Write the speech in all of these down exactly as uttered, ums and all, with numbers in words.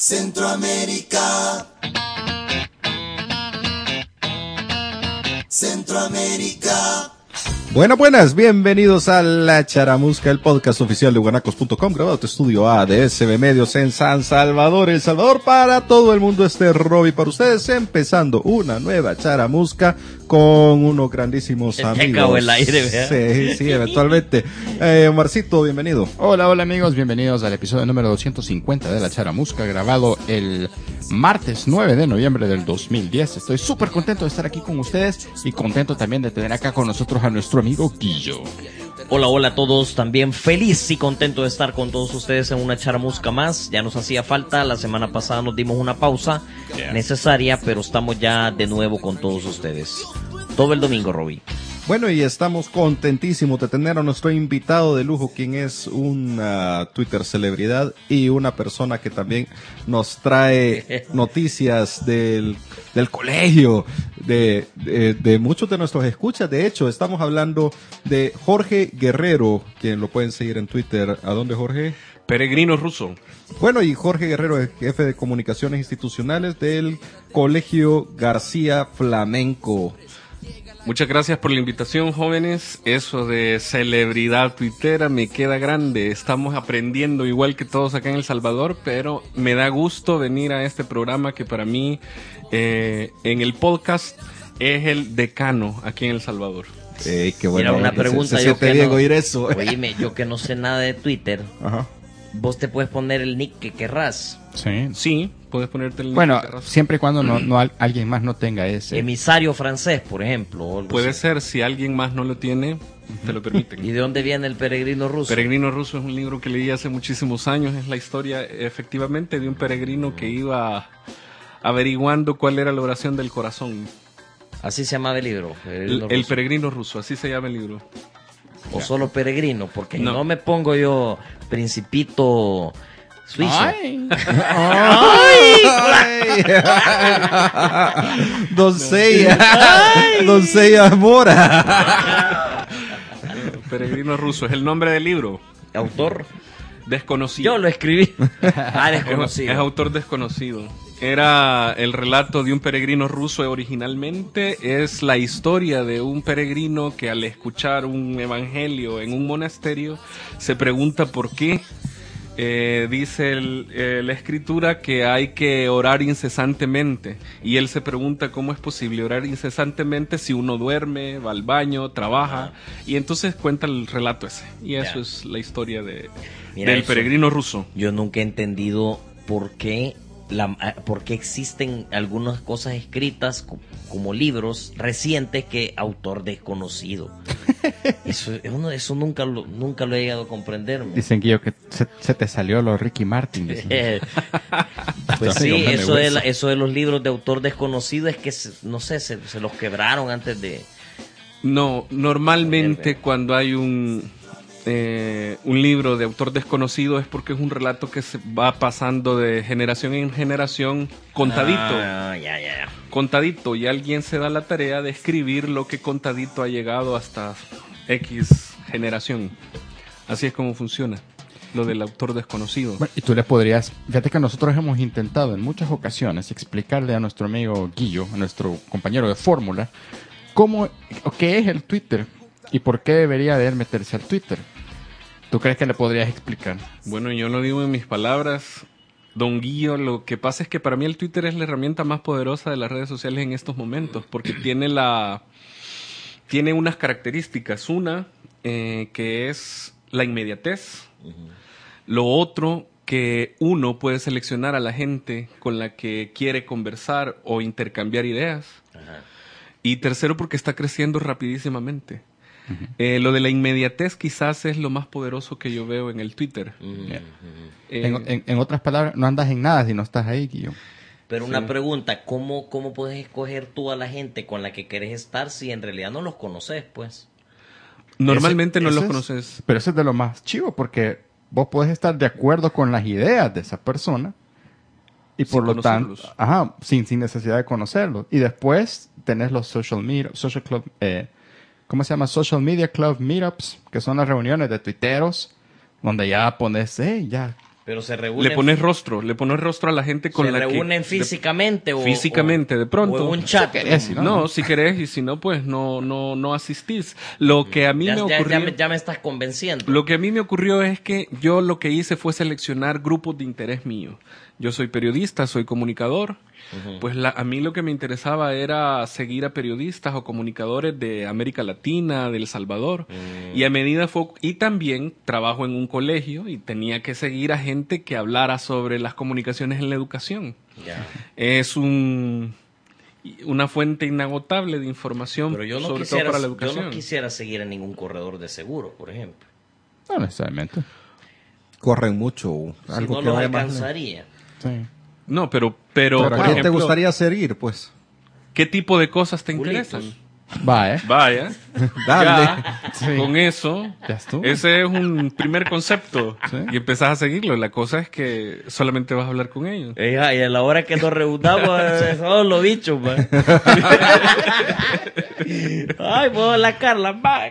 Centroamérica. Centroamérica. Buenas, buenas, bienvenidos a La Charamusca, el podcast oficial de guanacos punto com, grabado en tu estudio A de S B Medios en San Salvador, El Salvador, para todo el mundo. Este Robbie para ustedes, empezando una nueva Charamusca con unos grandísimos Se amigos. te acabó el aire, ¿verdad? Sí, sí, eventualmente. Eh, Omarcito, bienvenido. Hola, hola amigos, bienvenidos al episodio número doscientos cincuenta de La Charamusca, grabado el martes nueve de noviembre del dos mil diez. Estoy súper contento de estar aquí con ustedes y contento también de tener acá con nosotros a nuestro amigo Guillo. Hola, hola a todos, también feliz y contento de estar con todos ustedes en una charamusca más. Ya nos hacía falta, la semana pasada nos dimos una pausa yeah. necesaria, pero estamos ya de nuevo con todos ustedes. Todo el domingo, Robbie. Bueno, y estamos contentísimos de tener a nuestro invitado de lujo, quien es una Twitter celebridad y una persona que también nos trae noticias del, del colegio, de, de, de muchos de nuestros escuchas. De hecho, estamos hablando de Jorge Guerrero, quien lo pueden seguir en Twitter. ¿A dónde, Jorge? Peregrino Ruso. Bueno, y Jorge Guerrero es jefe de comunicaciones institucionales del Colegio García Flamenco. Muchas gracias por la invitación, jóvenes. Eso de celebridad tuitera me queda grande. Estamos aprendiendo igual que todos acá en El Salvador, pero me da gusto venir a este programa que para mí, eh, en el podcast, es el decano aquí en El Salvador. Ey, qué bueno. Mira, una pregunta. Se, se yo que bien no, oír eso. Oíme, yo que no sé nada de Twitter. Ajá. Vos te puedes poner el nick que querrás. Sí. Sí, puedes ponerte el nick bueno, que querrás. Siempre y cuando no, no al, alguien más no tenga ese. Emisario francés, por ejemplo. O algo Puede así. ser, si alguien más no lo tiene, uh-huh. te lo permiten. ¿Y de dónde viene el Peregrino Ruso? Peregrino Ruso es un libro que leí hace muchísimos años. Es la historia, efectivamente, de un peregrino que iba averiguando cuál era la oración del corazón. Así se llamaba el libro. El, el Peregrino Ruso, así se llama el libro. O solo Peregrino, porque no. no me pongo yo Principito Suizo. ¡Ay! ¡Ay! Doncella. Ay. Doncella Mora. Peregrino Ruso es el nombre del libro. ¿Autor? Desconocido. Yo lo escribí. Ah, desconocido. Es, es autor desconocido. Era el relato de un peregrino ruso originalmente. Es la historia de un peregrino que al escuchar un evangelio en un monasterio se pregunta por qué. Eh, dice el, eh, la escritura que hay que orar incesantemente, y él se pregunta cómo es posible orar incesantemente si uno duerme, va al baño, trabaja, ah. y entonces cuenta el relato ese, y eso ya. es la historia de, Mira del eso. peregrino ruso. Yo nunca he entendido por qué La, porque existen algunas cosas escritas co- como libros recientes que autor desconocido. Eso, eso, eso nunca, lo, nunca lo he llegado a comprender. Dicen que yo que se, se te salió lo Ricky Martin. Pues sí, eso de, la, eso de los libros de autor desconocido es que, se, no sé, se, se los quebraron antes de... No, normalmente cuando hay un... Eh, un libro de autor desconocido es porque es un relato que se va pasando de generación en generación contadito, ah, ya, ya, ya. contadito, y alguien se da la tarea de escribir lo que contadito ha llegado hasta X generación. Así es como funciona lo del autor desconocido. Bueno, y tú le podrías, fíjate que nosotros hemos intentado en muchas ocasiones explicarle a nuestro amigo Guillo, a nuestro compañero de fórmula, cómo, qué es el Twitter y por qué debería de él meterse al Twitter. ¿Tú crees que le podrías explicar? Bueno, yo lo digo en mis palabras, don Guillo. Lo que pasa es que para mí el Twitter es la herramienta más poderosa de las redes sociales en estos momentos, porque tiene la tiene unas características. Una, eh, que es la inmediatez. Uh-huh. Lo otro, que uno puede seleccionar a la gente con la que quiere conversar o intercambiar ideas. Uh-huh. Y tercero, porque está creciendo rapidísimamente. Uh-huh. Eh, lo de la inmediatez quizás es lo más poderoso que yo veo en el Twitter. Uh-huh. Eh, en, en, en otras palabras, no andas en nada si no estás ahí, Guillo. Pero sí. una pregunta, ¿cómo, ¿cómo puedes escoger tú a la gente con la que querés estar si en realidad no los conoces, pues? Normalmente ese, no ese los es, conoces. Pero eso es de lo más chivo, porque vos podés estar de acuerdo con las ideas de esa persona y por sin lo tanto, ajá, sin, sin necesidad de conocerlos. Y después tenés los social media, social club, eh, ¿cómo se llama? Social Media Club Meetups, que son las reuniones de tuiteros, donde ya pones, hey, ya, Pero se reúnen. Le pones rostro, le pones rostro a la gente con ¿Se la que... reúnen físicamente o Físicamente, o- de pronto. o en un chat? Si querés, si No, no, si querés, y si no, pues no, no, no asistís. Lo que a mí ya, me ya- ocurrió... ya me, ya me estás convenciendo. Lo que a mí me ocurrió es que yo lo que hice fue seleccionar grupos de interés mío. Yo soy periodista, soy comunicador. Uh-huh. Pues la, a mí lo que me interesaba era seguir a periodistas o comunicadores de América Latina, de El Salvador. Uh-huh. Y a medida fue... Y también trabajo en un colegio y tenía que seguir a gente que hablara sobre las comunicaciones en la educación. Yeah. Es un... una fuente inagotable de información, Pero yo no sobre quisiera, todo para la yo educación. no quisiera seguir a ningún corredor de seguro, por ejemplo. No necesariamente. Corren mucho. Algo Si no que los vaya más alcanzaría. Sí. No, pero... Pero, Pero por ¿a quién te ejemplo, gustaría seguir, pues? ¿qué tipo de cosas te Culitos. interesan? Va, ¿eh? Vaya. Dale. Ya, Sí. con eso, Ya estuvo. ese es un primer concepto. Sí. Y empezás a seguirlo. La cosa es que solamente vas a hablar con ellos. Hija, y a la hora que nos reunamos, eh, todos los bichos, va. Ay, puedo la Carla, va.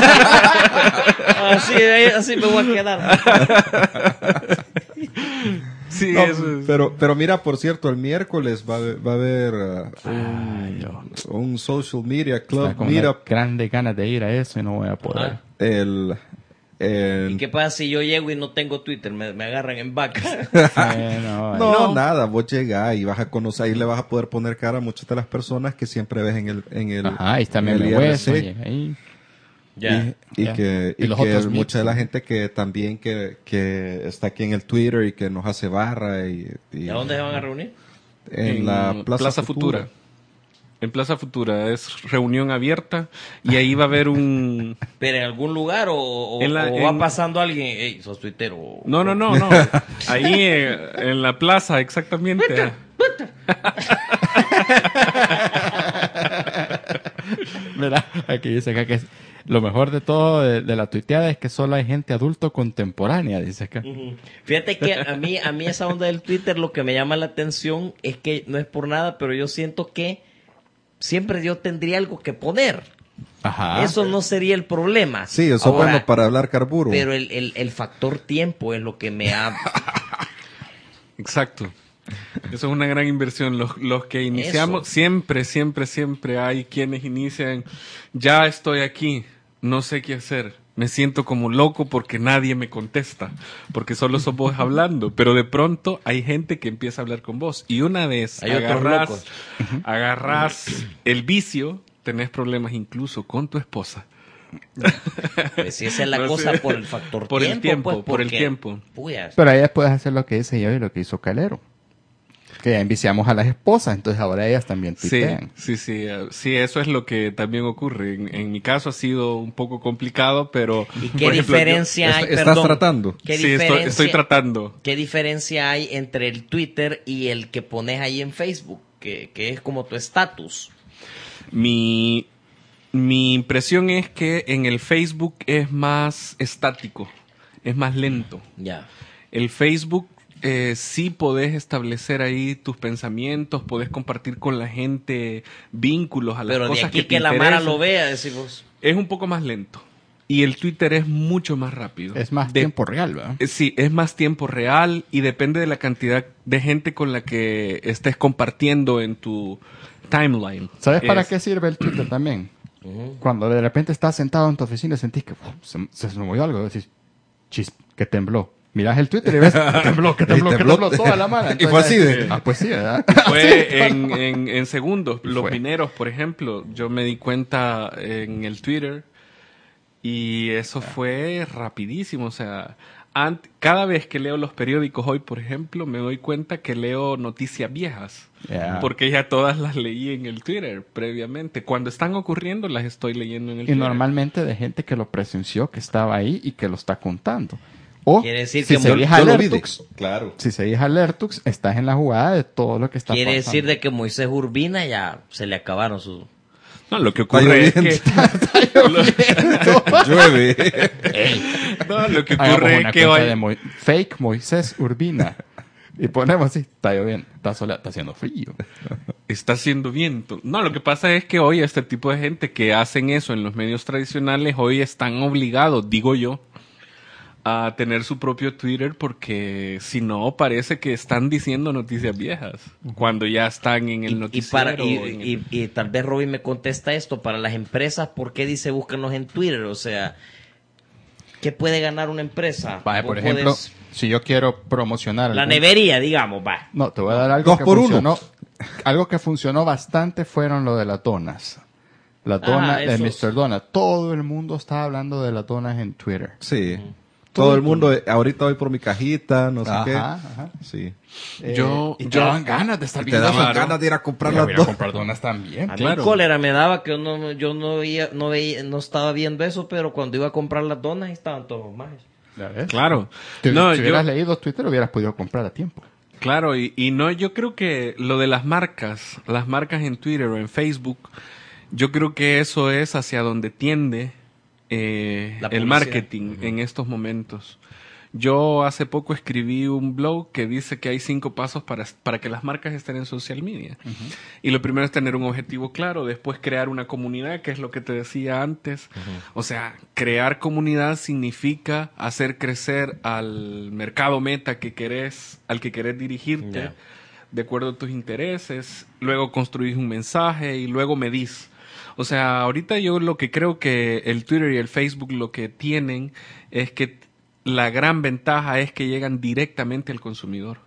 Así, así me voy a quedar. Sí, No, eso es. pero, pero mira, por cierto, el miércoles va, a haber- va a haber uh, un, un social media club Está con meetup. grandes ganas de ir a eso y no voy a poder. Ah. El, el- ¿Y qué pasa si yo llego y no tengo Twitter? Me, me agarran en vaca. Eh, no, no, no. nada, vos llegás y vas a conocer, ahí le vas a poder poner cara a muchas de las personas que siempre ves en el, en el, Ajá, ahí está en el Meme I R Hueso, C. llega ahí. Ya. Y, y Ya. que, Y y los que otros mucha mix, de la ¿no? gente que también que, que está aquí en el Twitter y que nos hace barra y, y ¿Y a dónde se van a reunir? en, la Plaza, Futura. Futura. En Plaza Futura es reunión abierta y ahí va a haber un... ¿Pero en algún lugar o, o- En la- o va en- pasando alguien? Ey, sos tuitero. No, no, no, no. Ahí eh, en la plaza, exactamente. Mira, aquí dice acá que es- lo mejor de todo de, de la tuiteada es que solo hay gente adulto contemporánea, dice acá. Ujú. Fíjate que a mí, a mí esa onda del Twitter lo que me llama la atención es que no es por nada, pero yo siento que siempre yo tendría algo que poner. Ajá. Eso no sería el problema. Sí, eso es Ahora, bueno para hablar carburo. Pero el, el, el factor tiempo es lo que me ha... Exacto. Eso es una gran inversión. Los, los que iniciamos, Eso. siempre, siempre, siempre hay quienes inician, ya estoy aquí, no sé qué hacer. Me siento como loco porque nadie me contesta, porque solo sos vos hablando. Pero de pronto hay gente que empieza a hablar con vos. Y una vez Hay otros agarrás, locos. agarrás el vicio, tenés problemas incluso con tu esposa. Pues si esa es la No cosa sé. por el factor Por el tiempo. tiempo, pues, por el porque, tiempo. puyas, Pero ahí puedes hacer lo que dice yo y lo que hizo Calero. Que ya enviciamos a las esposas, entonces ahora ellas también Sí, tuitean. sí, sí, eh, sí, eso es lo que también ocurre. En, en mi caso ha sido un poco complicado, pero... ¿Y qué por ejemplo, diferencia hay? ¿Estás perdón, tratando? ¿Qué yo- sí, estoy, diferencia, estoy tratando. ¿Qué diferencia hay entre el Twitter y el que pones ahí en Facebook? Que, que es como tu estatus. Mi, mi impresión es que en el Facebook es más estático, es más lento. Ya. El Facebook eh, sí podés establecer ahí tus pensamientos, podés compartir con la gente vínculos a las Pero de cosas aquí que, que, te la Mara interesan. lo vea, decimos. Es un poco más lento. Y el Twitter es mucho más rápido. Es más De- tiempo real, ¿verdad? Eh, Sí, es más tiempo real y depende de la cantidad de gente con la que estés compartiendo en tu timeline. ¿Sabes para Es- qué sirve el Twitter también? Ujú. Cuando de repente estás sentado en tu oficina y sentís que uf, se, se movió algo, decís, chis, que tembló. Mirás el Twitter y ves, que tembló, que tembló, Y que tembló. tembló toda la mano. Y fue así de- Ah, pues sí, ¿verdad? Fue en, en, en segundos. Y Los fue. mineros, por ejemplo, yo me di cuenta en el Twitter y eso fue rapidísimo. O sea, ant- cada vez que leo los periódicos hoy, por ejemplo, me doy cuenta que leo noticias viejas. Ya. Porque ya todas las leí en el Twitter previamente. Cuando están ocurriendo, las estoy leyendo en el Y Twitter. normalmente de gente que lo presenció, que estaba ahí y que lo está contando. O Quiere decir si que seguís Mo- a Yo lo vi, Lertux, claro. si seguís a Lertux, estás en la jugada de todo lo que está Quiere pasando. decir de que Moisés Urbina ya se le acabaron sus... No, lo que Está ocurre es lloviendo. que... Llueve. No, lo que Hagamos ocurre es una que cuenta hoy... de Mo- fake Moisés Urbina. Y ponemos así, está lloviendo, está soleado, está haciendo frío. Está haciendo viento. No, lo que pasa es que hoy este tipo de gente que hacen eso en los medios tradicionales, hoy están obligados, digo yo, a tener su propio Twitter, porque si no parece que están diciendo noticias viejas cuando ya están en el Y, y, noticiero. para, y, en el- y- y tal vez Robin me contesta esto, para las empresas, ¿por qué dice búscanos en Twitter? O sea, ¿qué puede ganar una empresa? Vaya, Vos por ejemplo, podés- si yo quiero promocionar... la algún- nevería, digamos, va. No, te voy a dar algo Dos que por uno. funcionó. Algo que funcionó bastante fueron lo de las donas. Las donas Ah, de esos. mister Donut. Todo el mundo está hablando de las donas en Twitter. Sí. Todo el mundo, eh, ahorita voy por mi cajita, no sé Ajá, qué. ajá. Sí. Eh, Yo- y te yo- daban ganas de estar Te viendo daban eso. ganas de ir a comprar Yo las voy a dos. comprar donas también. A mí Claro. cólera me daba que yo no, yo no veía, no veía, no estaba viendo eso, pero cuando iba a comprar las donas estaban todos más. ¿Ya ves? Claro. Si, No, si yo- hubieras leído Twitter, hubieras podido comprar a tiempo. Claro, y, y no, yo creo que lo de las marcas, las marcas en Twitter o en Facebook, yo creo que eso es hacia donde tiende eh, La el publicidad. marketing en estos momentos. Yo hace poco escribí un blog que dice que hay cinco pasos para, para que las marcas estén en social media. Y lo primero es tener un objetivo claro, después crear una comunidad, que es lo que te decía antes. O sea, crear comunidad significa hacer crecer al mercado meta que querés, al que querés dirigirte, Ya. de acuerdo a tus intereses. Luego construís un mensaje y luego medís. O sea, ahorita yo lo que creo que el Twitter y el Facebook lo que tienen es que la gran ventaja es que llegan directamente al consumidor.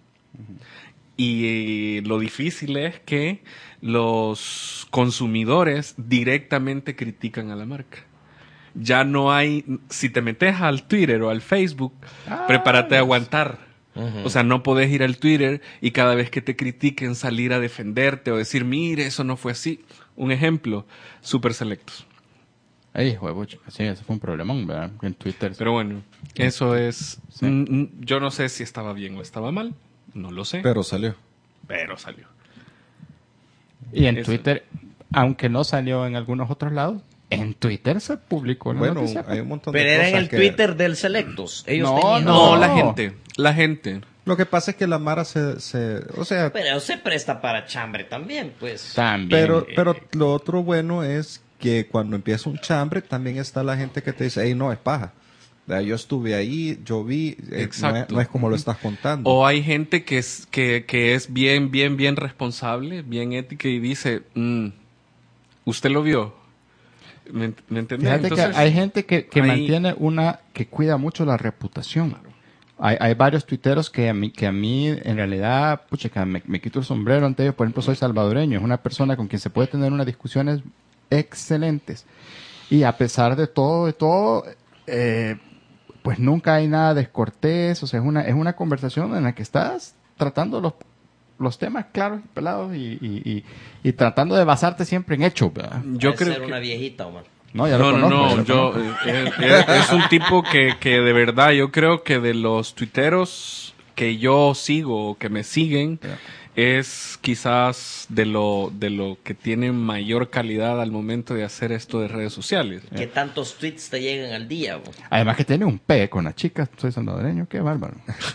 Y eh, lo difícil es que los consumidores directamente critican a la marca. Ya no hay, si te metes al Twitter o al Facebook, prepárate a aguantar. O sea, no podés ir al Twitter y cada vez que te critiquen salir a defenderte o decir, mire, eso no fue así. Un ejemplo, Super Selectos. Ay, huevo, sí, ese fue un problemón, ¿verdad? En Twitter. Pero bueno, eso es... Sí. mm, mm, yo no sé si estaba bien o estaba mal. No lo sé. Pero salió. pero salió. y en eso. Twitter, aunque no salió en algunos otros lados, en Twitter se publicó la Bueno, noticia. hay un montón Pero de era cosas en el que- Twitter del Selectos. Ellos No, tenían... No, No. la gente. La gente. Lo que pasa es que la Mara se... se o sea, Pero se presta para chambre también, pues. También. pero, eh, pero lo otro bueno es que cuando empieza un chambre también está la gente que te dice, hey, no, es paja. O sea, yo estuve ahí, yo vi, eh, no es, Exacto. no es como lo estás contando. O hay gente que es, que, que es bien, bien, bien responsable, bien ética y dice, mm, ¿usted lo vio? ¿Me, me entendés? Fíjate Entonces, que hay gente que, que ahí- mantiene una, que cuida mucho la reputación. Hay, hay varios tuiteros que a mí, que a mí en realidad, pucha, que me, me quito el sombrero ante ellos. Por ejemplo, soy salvadoreño, es una persona con quien se puede tener unas discusiones excelentes. Y a pesar de todo, de todo, eh, pues nunca hay nada descortés. O sea, es una, es una conversación en la que estás tratando los, los temas claros y pelados y, y, y, y tratando de basarte siempre en hechos, ¿verdad? yo Debe creo ser que... una viejita, Omar. No, ya lo No, no, conozco, ya no, lo yo, conozco. eh, eh, es, es un tipo que, que de verdad, yo creo que de los tuiteros que yo sigo o que me siguen, es quizás de lo, de lo que tiene mayor calidad al momento de hacer esto de redes sociales. ¿Qué tantos tweets te llegan al día? Bo? Además que tiene un P con las chicas, soy salvadoreño, qué bárbaro.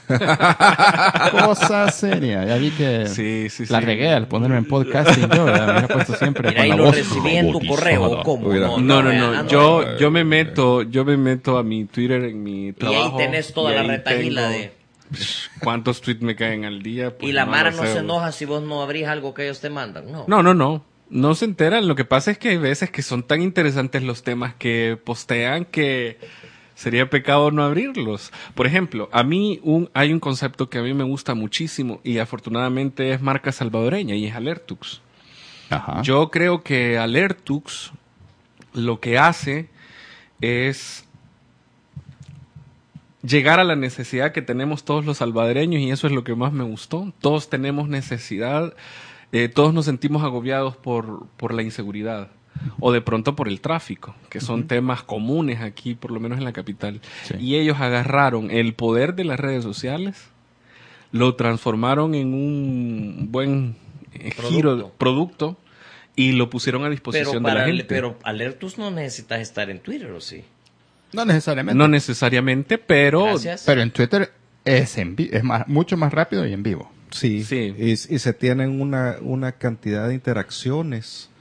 Cosa seria, ya vi que Sí, sí, la sí. regué al ponerme en podcasting yo, ¿verdad? me hubiera puesto siempre Mira, con y la lo voz recibí en tu robotizada. correo. ¿Cómo? Mira. No, no, vea, no. ah, Yo, yo me meto, yo me meto a mi Twitter en mi Y trabajo. ahí tenés toda y la ahí retahila tengo- de... ¿Cuántos tweets me caen al día? Pues Y la no Mara lo no sé, se vos. enoja si vos no abrís algo que ellos te mandan, ¿no? No, no, no. No se enteran. Lo que pasa es que hay veces que son tan interesantes los temas que postean que sería pecado no abrirlos. Por ejemplo, a mí un, hay un concepto que a mí me gusta muchísimo y afortunadamente es marca salvadoreña y es Alertux. Ajá. Yo creo que Alertux lo que hace es llegar a la necesidad que tenemos todos los salvadoreños y eso es lo que más me gustó. Todos tenemos necesidad, eh, todos nos sentimos agobiados por, por la inseguridad o de pronto por el tráfico, que son temas comunes aquí, por lo menos en la capital. Sí. Y ellos agarraron el poder de las redes sociales, lo transformaron en un buen eh, giro de Producto. producto y lo pusieron a pero, disposición de para, la gente. pero Alertus no necesitas estar en Twitter, ¿o sí? No necesariamente. No necesariamente, pero Gracias. Pero en Twitter es, en vi- es más, mucho más rápido y en vivo. Sí, Sí. Y, y se tienen una, una cantidad de interacciones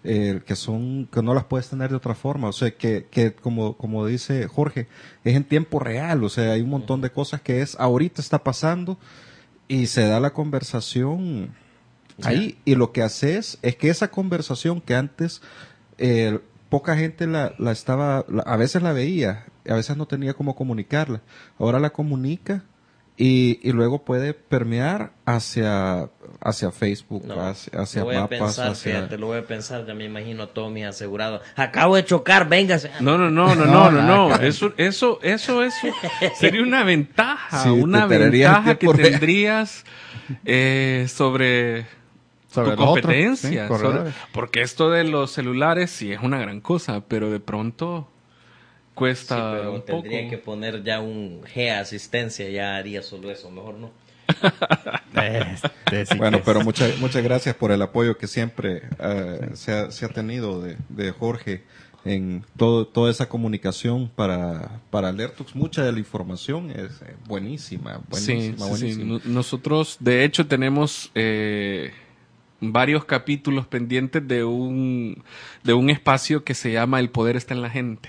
eh, que son, que no las puedes tener de otra forma. O sea, que, que como, como dice Jorge, es en tiempo real. O sea, hay un montón de cosas que es, ahorita está pasando y se da la conversación ahí. Y lo que haces es que esa conversación que antes, eh, poca gente la, la estaba, la, a veces la veía, a veces no tenía cómo comunicarla. Ahora la comunica y, y luego puede permear hacia, hacia Facebook, No, hacia, hacia lo voy a mapas. pensar, hacia... fíjate, lo voy a pensar, ya me imagino a todos mis asegurados. Acabo de chocar, véngase. No, no, no, no, no, no, no. Eso, eso, eso, eso sería una ventaja, Sí, una te tendrías ventaja que tiempo real. tendrías eh, sobre, Sobre tu los otros, competencia. sí, sobre- corredores. porque esto de los celulares sí es una gran cosa, pero de pronto Sí, cuesta pero un tendría poco. que poner ya un G asistencia, ya haría solo eso, mejor no. Este, sí Bueno, que pero es- muchas muchas gracias por el apoyo que siempre eh, se, ha, se ha tenido de, de Jorge en todo, toda esa comunicación para, para Alertux. Mucha de la información es eh, buenísima, Sí, buenísima, sí, sí. buenísima. No- Nosotros, de hecho, tenemos eh, varios capítulos pendientes de un, de un espacio que se llama El Poder está en la gente.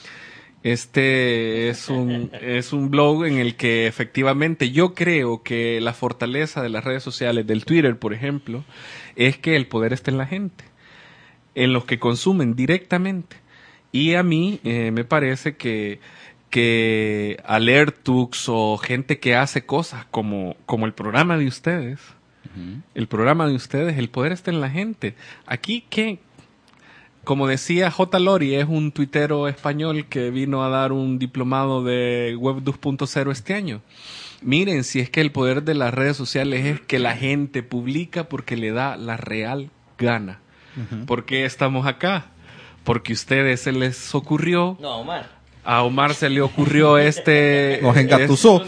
Este es un, es un blog en el que efectivamente yo creo que la fortaleza de las redes sociales, del Twitter, por ejemplo, es que el poder está en la gente, en los que consumen directamente. Y a mí eh, me parece que, que Alertux o gente que hace cosas como, como el programa de ustedes, el programa de ustedes, el poder está en la gente. Aquí, ¿qué? Como decía J. Lori, es un tuitero español que vino a dar un diplomado de Web dos punto cero este año. Miren, si es que el poder de las redes sociales es que la gente publica porque le da la real gana. ¿Por qué estamos acá? Porque a ustedes se les ocurrió, No, Omar. a Omar se le ocurrió este... Nos engatusó.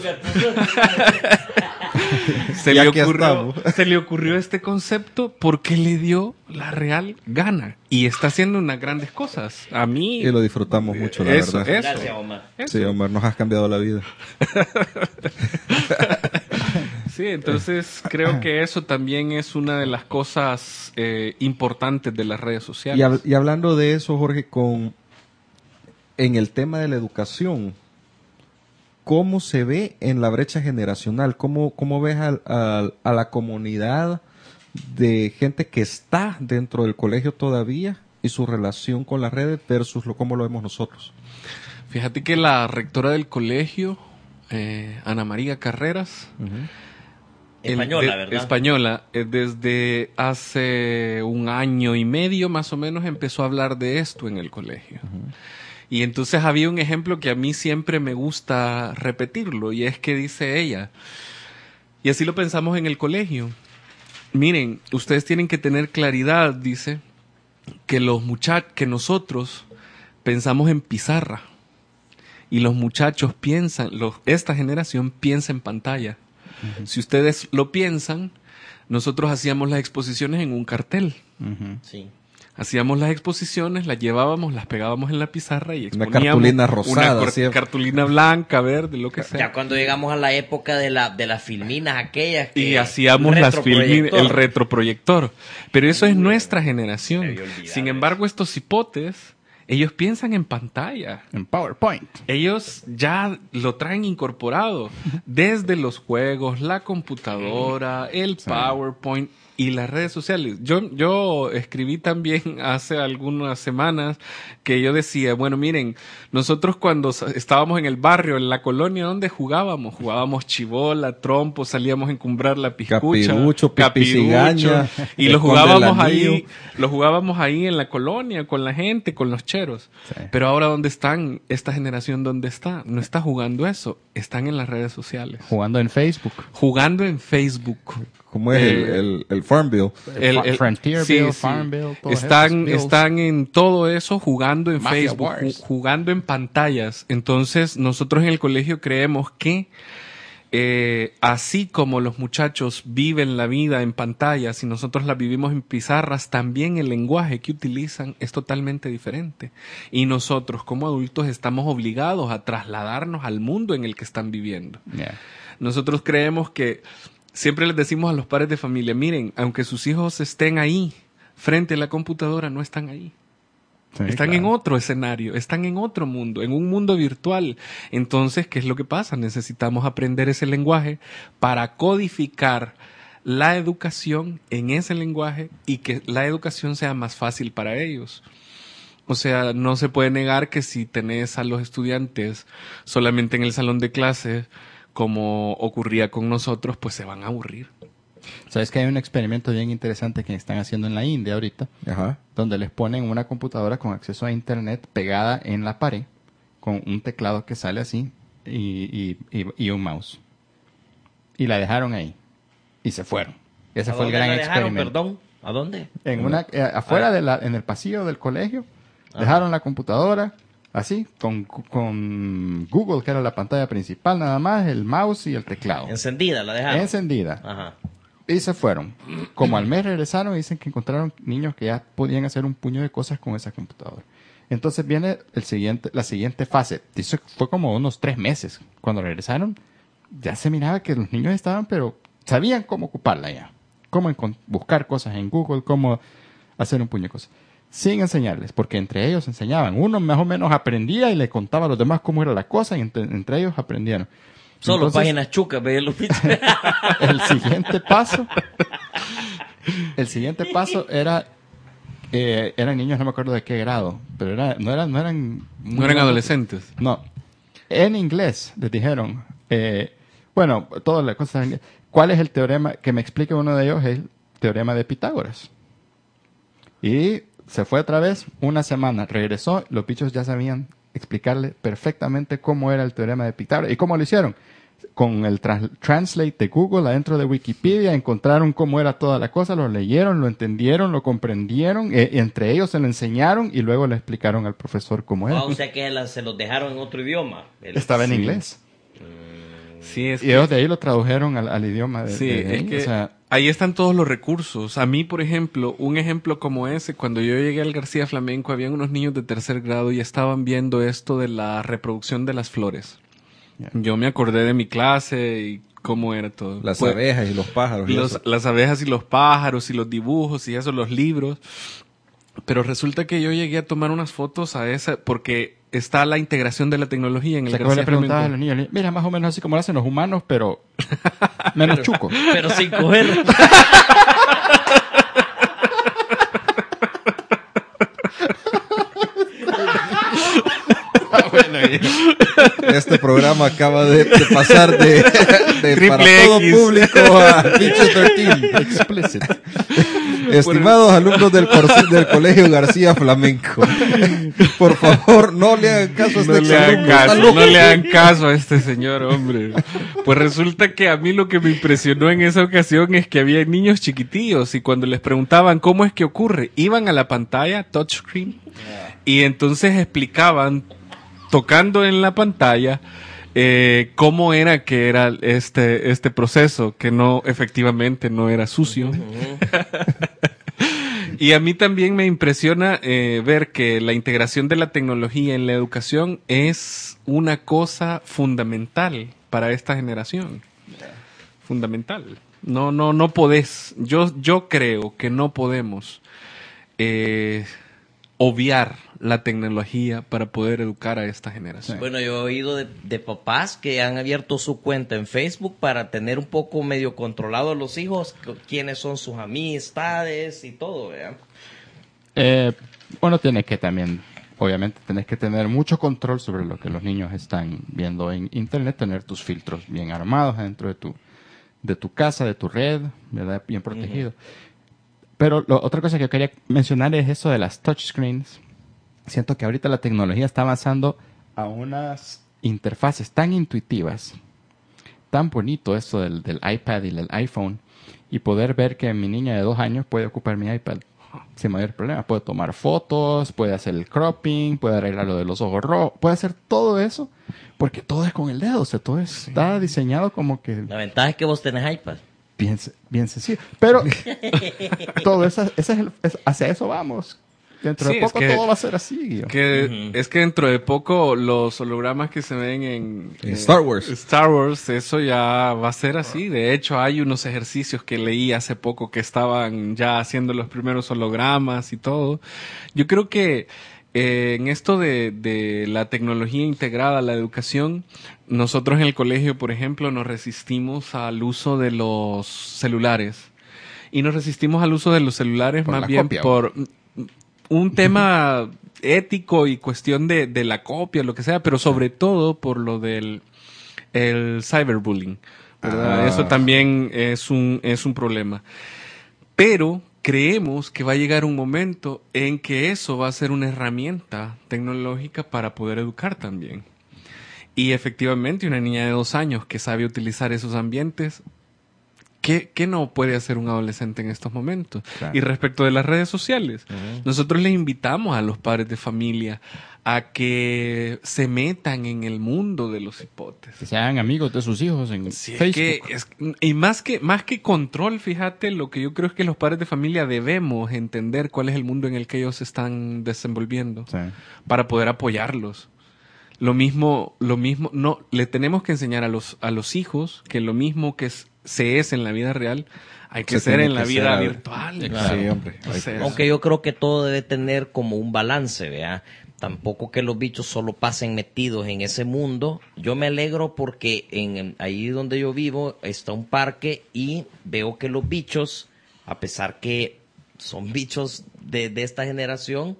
Se Y le, aquí ocurrió, estamos. se le ocurrió este concepto porque le dio la real gana y está haciendo unas grandes cosas. A mí Y lo disfrutamos mucho, la eso, verdad. eso, Gracias, Omar. eso. Sí, Omar, nos has cambiado la vida. Sí, entonces creo que eso también es una de las cosas eh, importantes de las redes sociales. Y, hab- y hablando de eso, Jorge, con en el tema de la educación, ¿cómo se ve en la brecha generacional? ¿Cómo, cómo ves al- al- a la comunidad de gente que está dentro del colegio todavía y su relación con las redes versus lo, cómo lo vemos nosotros? Fíjate que la rectora del colegio, eh, Ana María Carreras, el- Española, de- ¿verdad? Española, eh, desde hace un año y medio más o menos empezó a hablar de esto en el colegio. Y entonces había un ejemplo que a mí siempre me gusta repetirlo, y es que dice ella, y así lo pensamos en el colegio. Miren, ustedes tienen que tener claridad, dice, que los muchachos, que nosotros pensamos en pizarra, y los muchachos piensan, los, esta generación piensa en pantalla. Si ustedes lo piensan, nosotros hacíamos las exposiciones en un cartel. Ujú. Sí. Hacíamos las exposiciones, las llevábamos, las pegábamos en la pizarra y Una exponíamos. cartulina rosada, Una cor- ¿sí? cartulina blanca, verde, lo que sea. Ya cuando llegamos a la época de, la, de las filminas aquellas que... Y hacíamos las filmi- retroproyector. el retroproyector. Pero eso es nuestra generación. Me había olvidado Sin eso. embargo, estos hipotes, ellos piensan en pantalla. En PowerPoint. Ellos ya lo traen incorporado desde los juegos, la computadora, el PowerPoint y las redes sociales. Yo, yo escribí también hace algunas semanas que yo decía, bueno, miren, nosotros cuando sa- estábamos en el barrio, en la colonia, ¿dónde jugábamos? Jugábamos chibola, trompo, salíamos a encumbrar la piscucha, Capirucho, pipicigaña, y lo esconde el jugábamos anillo. ahí, lo jugábamos ahí en la colonia, con la gente, con los cheros. Sí. Pero ahora, ¿dónde están? Esta generación, ¿dónde está? No está jugando eso. Están en las redes sociales. Jugando en Facebook. Jugando en Facebook. ¿Cómo es el, Eh, el, el Farm Bill? El- el- Frontierville, sí, sí. Farmville, todos Están, esos bills. están en todo eso jugando en Mafia Facebook, Wars. ju- jugando en pantallas. Entonces, nosotros en el colegio creemos que eh, así como los muchachos viven la vida en pantallas y nosotros la vivimos en pizarras, también el lenguaje que utilizan es totalmente diferente. Y nosotros como adultos estamos obligados a trasladarnos al mundo en el que están viviendo. Yeah. Nosotros creemos que siempre les decimos a los padres de familia, miren, aunque sus hijos estén ahí, frente a la computadora no están ahí. Sí, Están claro. en otro escenario, están en otro mundo, en un mundo virtual. Entonces, ¿qué es lo que pasa? Necesitamos aprender ese lenguaje para codificar la educación en ese lenguaje y que la educación sea más fácil para ellos. O sea, no se puede negar que si tenés a los estudiantes solamente en el salón de clases, como ocurría con nosotros, pues se van a aburrir. Sabes que hay un experimento bien interesante que están haciendo en la India ahorita, Ajá. donde les ponen una computadora con acceso a internet pegada en la pared, con un teclado que sale así y, y, y, y un mouse. Y la dejaron ahí. Y se fueron. Ese ¿A fue el dónde gran la dejaron, experimento. perdón? ¿A dónde? En una, eh, afuera de la, en el pasillo del colegio, dejaron la computadora así, con, con Google, que era la pantalla principal nada más, el mouse y el teclado. Encendida la dejaron. Encendida. Ajá. Y se fueron. Como al mes regresaron y dicen que encontraron niños que ya podían hacer un puño de cosas con esa computadora. Entonces viene el siguiente, la siguiente fase. Dice que fue como unos tres meses. Cuando regresaron, ya se miraba que los niños estaban, pero sabían cómo ocuparla ya. Cómo encon- buscar cosas en Google, cómo hacer un puño de cosas. Sin enseñarles, porque entre ellos enseñaban. Uno más o menos aprendía y le contaba a los demás cómo era la cosa y entre, entre ellos aprendieron. Solo Entonces, páginas chucas, ve los bichos. el siguiente paso el siguiente paso era eh, eran niños, no me acuerdo de qué grado, pero era, no eran no eran muy No eran grandes. adolescentes. No, en inglés les dijeron eh, bueno, todas las cosas en inglés. ¿Cuál es el teorema? Que me explique uno de ellos, es el teorema de Pitágoras. Y se fue otra vez una semana, regresó, los bichos ya sabían explicarle perfectamente cómo era el teorema de Pitágoras. ¿Y cómo lo hicieron? Con el trans- translate de Google adentro de Wikipedia, encontraron cómo era toda la cosa, lo leyeron, lo entendieron, lo comprendieron, eh, entre ellos se lo enseñaron y luego le explicaron al profesor cómo era. Ah, o sea que la- se los dejaron en otro idioma. El- Estaba en Sí. inglés. Sí, es Y ellos de ahí lo tradujeron al, al idioma de, Sí, de ahí. es que O sea, ahí están todos los recursos. A mí, por ejemplo, un ejemplo como ese, cuando yo llegué al García Flamenco, habían unos niños de tercer grado y estaban viendo esto de la reproducción de las flores. Ya. Yo me acordé de mi clase y cómo era todo. Las Pues, abejas y los pájaros. y los- eso. las abejas y los pájaros y los dibujos y eso, los libros. Pero resulta que yo llegué a tomar unas fotos a esa porque está la integración de la tecnología en o el sea, que vos García le preguntabas a Flamenco. los niños, mira, más o menos así como lo hacen los humanos, pero menos chuco. Pero sin coger. Este programa acaba de, de pasar de, de Triple para todo X. público a P G trece. Explicit. Estimados alumnos del, corci- del Colegio García Flamenco, por favor, no le hagan caso a este No le hagan exalumno, está caso, loco. no le hagan caso a este señor, hombre. Pues resulta que a mí lo que me impresionó en esa ocasión es que había niños chiquitillos y cuando les preguntaban cómo es que ocurre, iban a la pantalla, touchscreen, y entonces explicaban, tocando en la pantalla, eh, cómo era que era este, este proceso, que no, efectivamente no era sucio. Y a mí también me impresiona eh, ver que la integración de la tecnología en la educación es una cosa fundamental para esta generación. Fundamental. No, no, no podés. Yo, yo creo que no podemos eh, obviar la tecnología para poder educar a esta generación. Bueno, yo he oído de, de papás que han abierto su cuenta en Facebook para tener un poco medio controlado a los hijos, cu- quiénes son sus amistades y todo, ¿verdad? Eh, uno tiene que también, obviamente, tenés que tener mucho control sobre lo que los niños están viendo en internet, tener tus filtros bien armados dentro de tu, de tu casa, de tu red, ¿verdad? Bien protegido. Pero lo, otra cosa que yo quería mencionar es eso de las touchscreens. Siento que ahorita la tecnología está avanzando a unas interfaces tan intuitivas, tan bonito esto del, del iPad y del iPhone, y poder ver que mi niña de dos años puede ocupar mi iPad sin mayor problema. Puede tomar fotos, puede hacer el cropping, puede arreglar lo de los ojos rojos, puede hacer todo eso, porque todo es con el dedo, o sea, todo está diseñado como que La ventaja es que vos tenés iPad. bien, bien sencillo. Pero todo eso, ese es el- es- hacia eso vamos. Dentro Sí, de es poco que- todo va a ser así, Guillo. Que Ujú. es que dentro de poco los hologramas que se ven en, En eh, Star Wars. Star Wars, eso ya va a ser así. De hecho, hay unos ejercicios que leí hace poco que estaban ya haciendo los primeros hologramas y todo. Yo creo que eh, en esto de, de la tecnología integrada a la educación, nosotros en el colegio, por ejemplo, nos resistimos al uso de los celulares. Y nos resistimos al uso de los celulares Por más la bien copia, por un tema ético y cuestión de, de la copia, lo que sea, pero sobre todo por lo del el cyberbullying, ¿verdad? Ah. Eso también es un, es un problema. Pero creemos que va a llegar un momento en que eso va a ser una herramienta tecnológica para poder educar también. Y efectivamente, una niña de dos años que sabe utilizar esos ambientes, ¿qué, qué no puede hacer un adolescente en estos momentos? Claro. Y respecto de las redes sociales, nosotros les invitamos a los padres de familia a que se metan en el mundo de los hipotes. Que se hagan amigos de sus hijos en Sí, es Facebook. que es- y más que, más que control, fíjate, lo que yo creo es que los padres de familia debemos entender cuál es el mundo en el que ellos se están desenvolviendo Sí. para poder apoyarlos. Lo mismo, lo mismo, no, le tenemos que enseñar a los, a los hijos que lo mismo que es- se es en la vida real, hay que Se ser tiene en la que vida ser, virtual. Claro. Sí, hombre. O sea, Aunque yo creo que todo debe tener como un balance, ¿vea? Tampoco que los bichos solo pasen metidos en ese mundo. Yo me alegro porque en, en- ahí donde yo vivo está un parque y veo que los bichos, a pesar que son bichos de, de esta generación,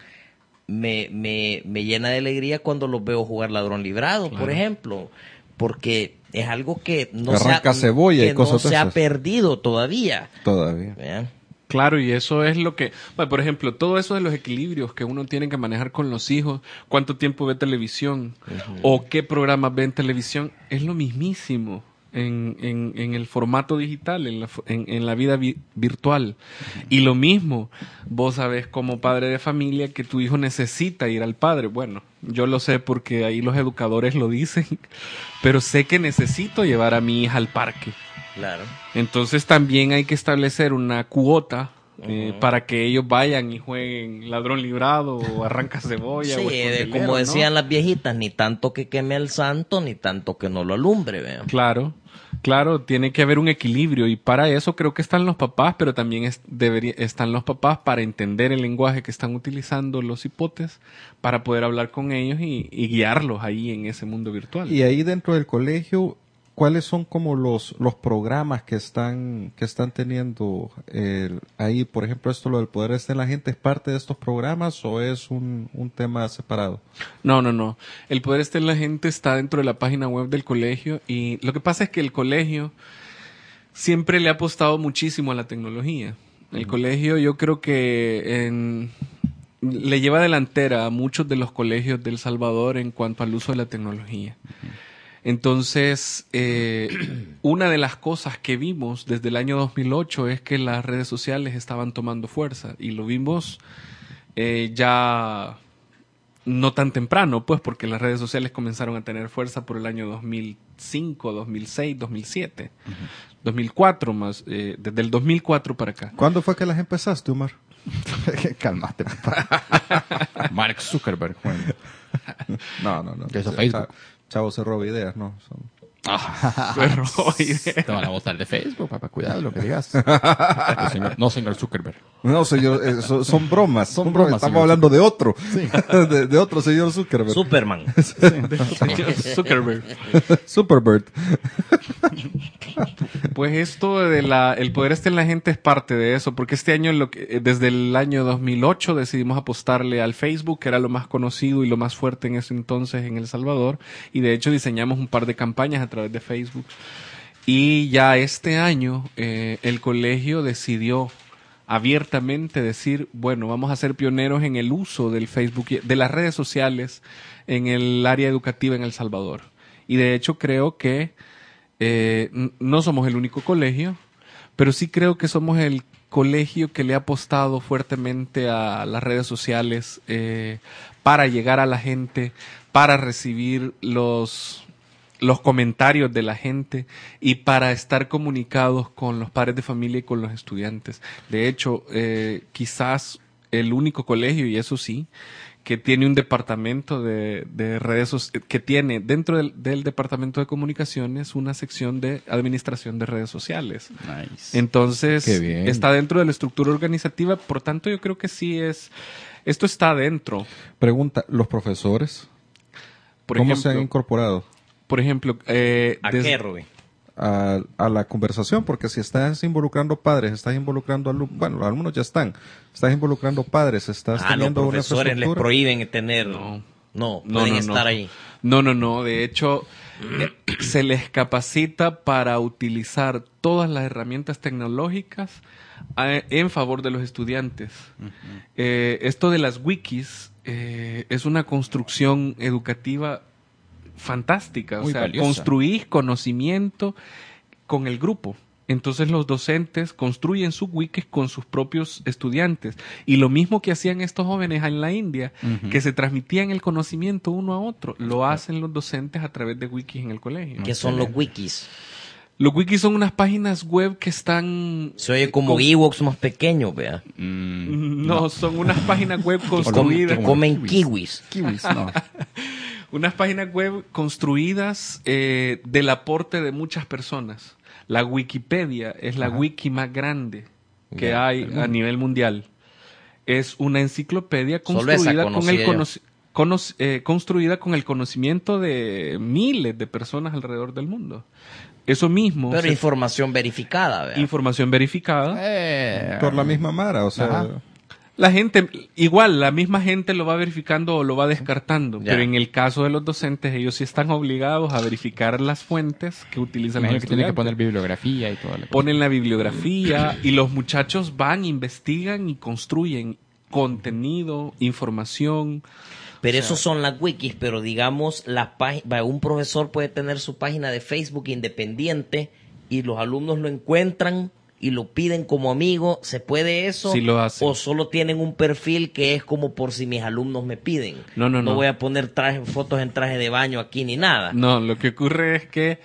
me, me, me llena de alegría cuando los veo jugar ladrón librado, por Claro. ejemplo. Porque es algo que no, se Arranca ha, cebolla y que no cosas de se ha esas. perdido todavía. Todavía. ¿Vea? Claro, y eso es lo que, bueno, por ejemplo, todo eso de los equilibrios que uno tiene que manejar con los hijos, cuánto tiempo ve televisión o qué programas ve en televisión, es lo mismísimo en, en, en el formato digital, en la, fo- en, en la vida vi- virtual. Y lo mismo, vos sabés como padre de familia que tu hijo necesita ir al padre. Bueno, yo lo sé porque ahí los educadores lo dicen, pero sé que necesito llevar a mi hija al parque. Claro. Entonces también hay que establecer una cuota eh, Ujú. para que ellos vayan y jueguen ladrón librado o arranca cebolla. Sí, o de- escondilero, como ¿no? decían las viejitas, ni tanto que queme al santo, ni tanto que no lo alumbre, ¿vea? Claro, claro, tiene que haber un equilibrio y para eso creo que están los papás, pero también es- debería, están los papás para entender el lenguaje que están utilizando los hipotes para poder hablar con ellos y, y guiarlos ahí en ese mundo virtual. Y ahí dentro del colegio, ¿cuáles son como los, los programas que están, que están teniendo el- ahí? Por ejemplo, esto lo del poder estar en la gente, ¿es parte de estos programas o es un, un tema separado? No, no, no. El poder estar en la gente está dentro de la página web del colegio y lo que pasa es que el colegio siempre le ha apostado muchísimo a la tecnología. El colegio yo creo que en- le lleva delantera a muchos de los colegios de El Salvador en cuanto al uso de la tecnología. Entonces, eh, una de las cosas que vimos desde el año dos mil ocho es que las redes sociales estaban tomando fuerza y lo vimos eh, ya no tan temprano, pues, porque las redes sociales comenzaron a tener fuerza por el año dos mil cinco, dos mil seis, dos mil siete, dos mil cuatro más, eh, desde el dos mil cuatro para acá. ¿Cuándo fue que las empezaste, Omar? Cálmate, papá. Mark Zuckerberg, Juan. No, no, no. ¿Qué hizo Cha- Facebook? Chavo se roba ideas, ¿no? Son- Te van a votar de Facebook, papá. Cuidado lo que digas. No, señor, no, señor Zuckerberg. No, señor, eh, son, son bromas. Son bromas, Estamos señor hablando de otro. De, de otro señor Zuckerberg. Superman. Zuckerberg. Superbird. Pues esto de la, el poder estar en la gente es parte de eso, porque este año, lo que, desde el año dos mil ocho, decidimos apostarle al Facebook, que era lo más conocido y lo más fuerte en ese entonces en El Salvador, y de hecho diseñamos un par de campañas a través de Facebook. Y ya este año eh, el colegio decidió abiertamente decir, bueno, vamos a ser pioneros en el uso del Facebook, y de las redes sociales en el área educativa en El Salvador. Y de hecho creo que eh, n- no somos el único colegio, pero sí creo que somos el colegio que le ha apostado fuertemente a las redes sociales eh, para llegar a la gente, para recibir los los comentarios de la gente y para estar comunicados con los padres de familia y con los estudiantes. De hecho, eh, quizás el único colegio, y eso sí, que tiene un departamento de, de redes sociales, que tiene dentro del, del departamento de comunicaciones una sección de administración de redes sociales. Nice. Entonces, Qué bien. está dentro de la estructura organizativa, por tanto yo creo que sí es, esto está dentro. Pregunta, ¿los profesores Por cómo ejemplo, se han incorporado por ejemplo, eh, ¿A des- qué, Rubén? a, a la conversación? Porque si estás involucrando padres, estás involucrando alumnos, bueno, los alumnos ya están, estás involucrando padres, estás Ah, los teniendo una profesores les infraestructura. prohíben tener... No. No, No, pueden no, estar no. ahí. No, no, no. De hecho, eh, se les capacita para utilizar todas las herramientas tecnológicas a- en favor de los estudiantes. Eh, esto de las wikis eh, es una construcción educativa fantástica. Muy o sea, valiosa. construís conocimiento con el grupo. Entonces los docentes construyen sus wikis con sus propios estudiantes. Y lo mismo que hacían estos jóvenes en la India, Ujú. que se transmitían el conocimiento uno a otro, lo hacen los docentes a través de wikis en el colegio. ¿Qué son los wikis? Los wikis son unas páginas web que están... Se oye como con- e-books más pequeños, vea. Mm, No, son unas páginas web Que, com- construidas. que comen kiwis. kiwis, no. Unas páginas web construidas eh, del aporte de muchas personas. La Wikipedia es la Ajá. wiki más grande que Ya, hay a nivel mundial. Es una enciclopedia Solo esa construida con el conocía yo. conoci- conoc- eh, construida con el conocimiento de miles de personas alrededor del mundo. Eso mismo, Pero se- información verificada, vea. información verificada. Eh, Por la misma Mara, o sea, Ajá. La gente, igual, la misma gente lo va verificando o lo va descartando, Ya. pero en el caso de los docentes, ellos sí están obligados a verificar las fuentes que utilizan los Imagino que tiene que estudiantes. poner bibliografía y todo. la cosa. Ponen la bibliografía y los muchachos van, investigan y construyen contenido, información. Pero O sea, esos son las wikis, pero digamos, la págin- va, un profesor puede tener su página de Facebook independiente y los alumnos lo encuentran y lo piden como amigo. ¿Se puede eso? Sí lo hacen. ¿O solo tienen un perfil que es como por si mis alumnos me piden? No, no, no. No voy a poner traje, fotos en traje de baño aquí ni nada. No, lo que ocurre es que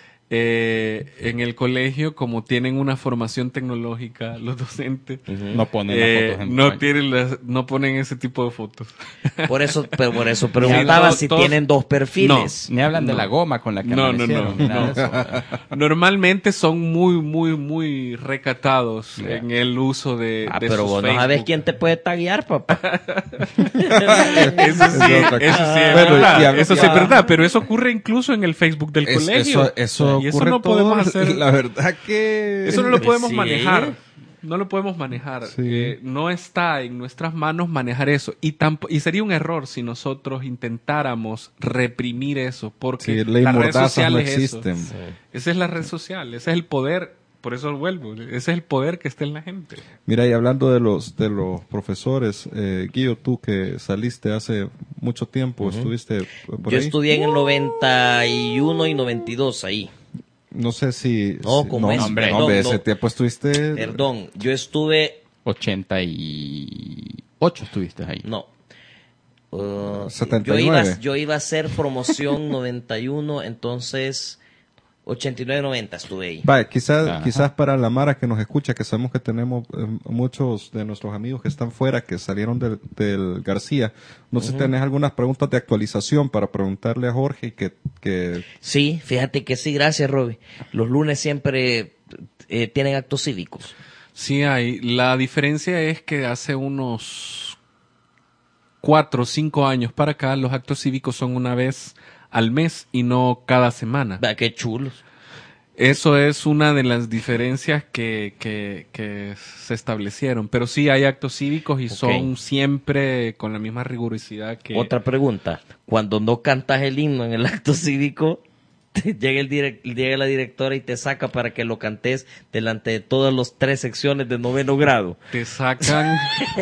eh, en el colegio, como tienen una formación tecnológica, los docentes No ponen eh, las fotos en no tienen las- no ponen ese tipo de fotos. Por eso, pero por eso preguntaba Sí, si todos- tienen dos perfiles. Ni hablan de No. la goma con la que No, no, amanecieron, no, ni nada no. de eso. Normalmente son muy, muy, muy recatados Ya. en el uso de, Ah, de pero sus vos no sabes Facebook. quién te puede taguear, papá. Eso sí, Es otra eso cosa. sí es Bueno, verdad. y a- Eso sí es verdad, pero eso ocurre incluso en el Facebook del es- colegio. eso, eso y eso ocurre no todo, podemos hacer. la verdad que... Eso no lo podemos Sí. manejar. No lo podemos manejar. Sí. Eh, no está en nuestras manos manejar eso. Y, tampo- y sería un error si nosotros intentáramos reprimir eso. Porque Sí, ley las redes mordazas no sociales es eso. existen. Esa es la red social. Ese es el poder. Por eso vuelvo. Ese es el poder que está en la gente. Mira, y hablando de los de los profesores, eh, Guillo, tú que saliste hace mucho tiempo, estuviste por Yo ahí. estudié en el noventa y uno y noventa y dos ahí. No sé si... No, si- como es, hombre, perdón, hombre, no. ese tiempo estuviste... Perdón, yo estuve... ochenta y ocho estuviste ahí. No. Uh, setenta yo, y iba, nueve. yo iba a hacer promoción noventa y uno, entonces ochenta y nueve noventa estuve ahí. Vale, quizás, Ajá. quizás para la Mara que nos escucha, que sabemos que tenemos eh, muchos de nuestros amigos que están fuera, que salieron del, del García, no sé si tenés algunas preguntas de actualización para preguntarle a Jorge y que, que Sí, fíjate que sí, gracias, Roby. Los lunes siempre eh, tienen actos cívicos. Sí hay. La diferencia es que hace unos cuatro o cinco años para acá los actos cívicos son una vez al mes y no cada semana. Vea, qué chulos. Eso es una de las diferencias que, que, que se establecieron. Pero sí hay actos cívicos y Ok. son siempre con la misma rigurosidad que... Otra pregunta. Cuando no cantas el himno en el acto cívico, te llega, el direc- llega la directora y te saca para que lo cantes delante de todas las tres secciones de noveno grado. Te sacan...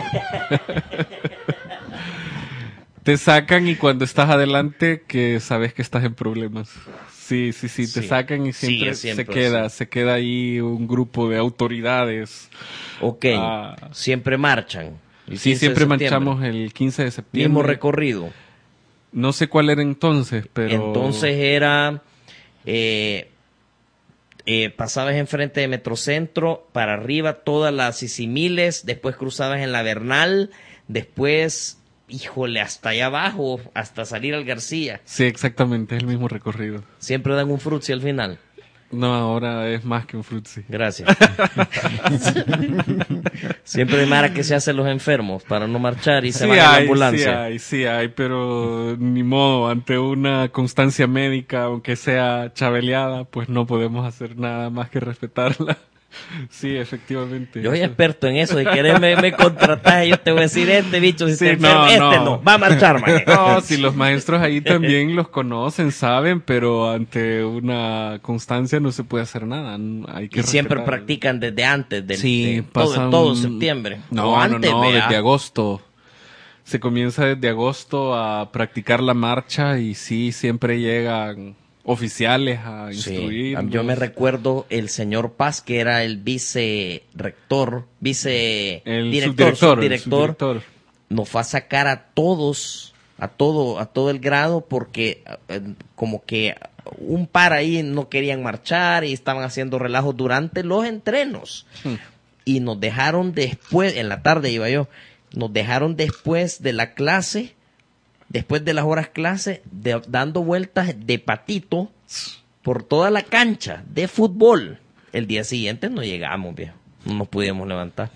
Te sacan y cuando estás adelante que sabes que estás en problemas. Sí, sí, sí, te Sí. sacan y Sí, siempre, es siempre se queda, así. se queda ahí un grupo de autoridades. Ok, Ah. siempre marchan. El Sí, quince de siempre septiembre. marchamos el quince de septiembre. Mismo recorrido. No sé cuál era entonces, pero... Entonces era... eh, eh, pasabas enfrente de Metrocentro, para arriba todas las Sisimiles, después cruzabas en la Bernal, después, híjole, hasta allá abajo, hasta salir al García. Sí, exactamente, es el mismo recorrido. Siempre dan un frutzi al final. No, ahora es más que un frutzi. Gracias. Siempre hay mara que se hace los enfermos para no marchar y se Sí van en la hay, sí ambulancia. hay, sí hay, pero ni modo, ante una constancia médica, aunque sea chabeleada, pues no podemos hacer nada más que respetarla. Sí, efectivamente. Yo soy experto en eso. Si querés me, me contratás, yo te voy a decir, este bicho si Sí, se enferma, no, este no. no. Va a marchar, man. No, si los maestros ahí también los conocen, saben, pero ante una constancia no se puede hacer nada. Hay que Y siempre respetar. practican desde antes del Sí, de todo, pasan- todo septiembre. No, O antes, no, no, vea. desde agosto. Se comienza desde agosto a practicar la marcha y sí, siempre llegan oficiales a Sí, instruir. yo me recuerdo el señor Paz, que era el vice-rector, El vice-director, subdirector, el subdirector, subdirector. nos fue a sacar a todos, a todo, a todo el grado, porque eh, como que un par ahí no querían marchar y estaban haciendo relajos durante los entrenos. Hmm. Y nos dejaron después, en la tarde iba yo, nos dejaron después de la clase, después de las horas clase, de- dando vueltas de patito por toda la cancha de fútbol. El día siguiente no llegamos, viejo. No nos pudimos levantar.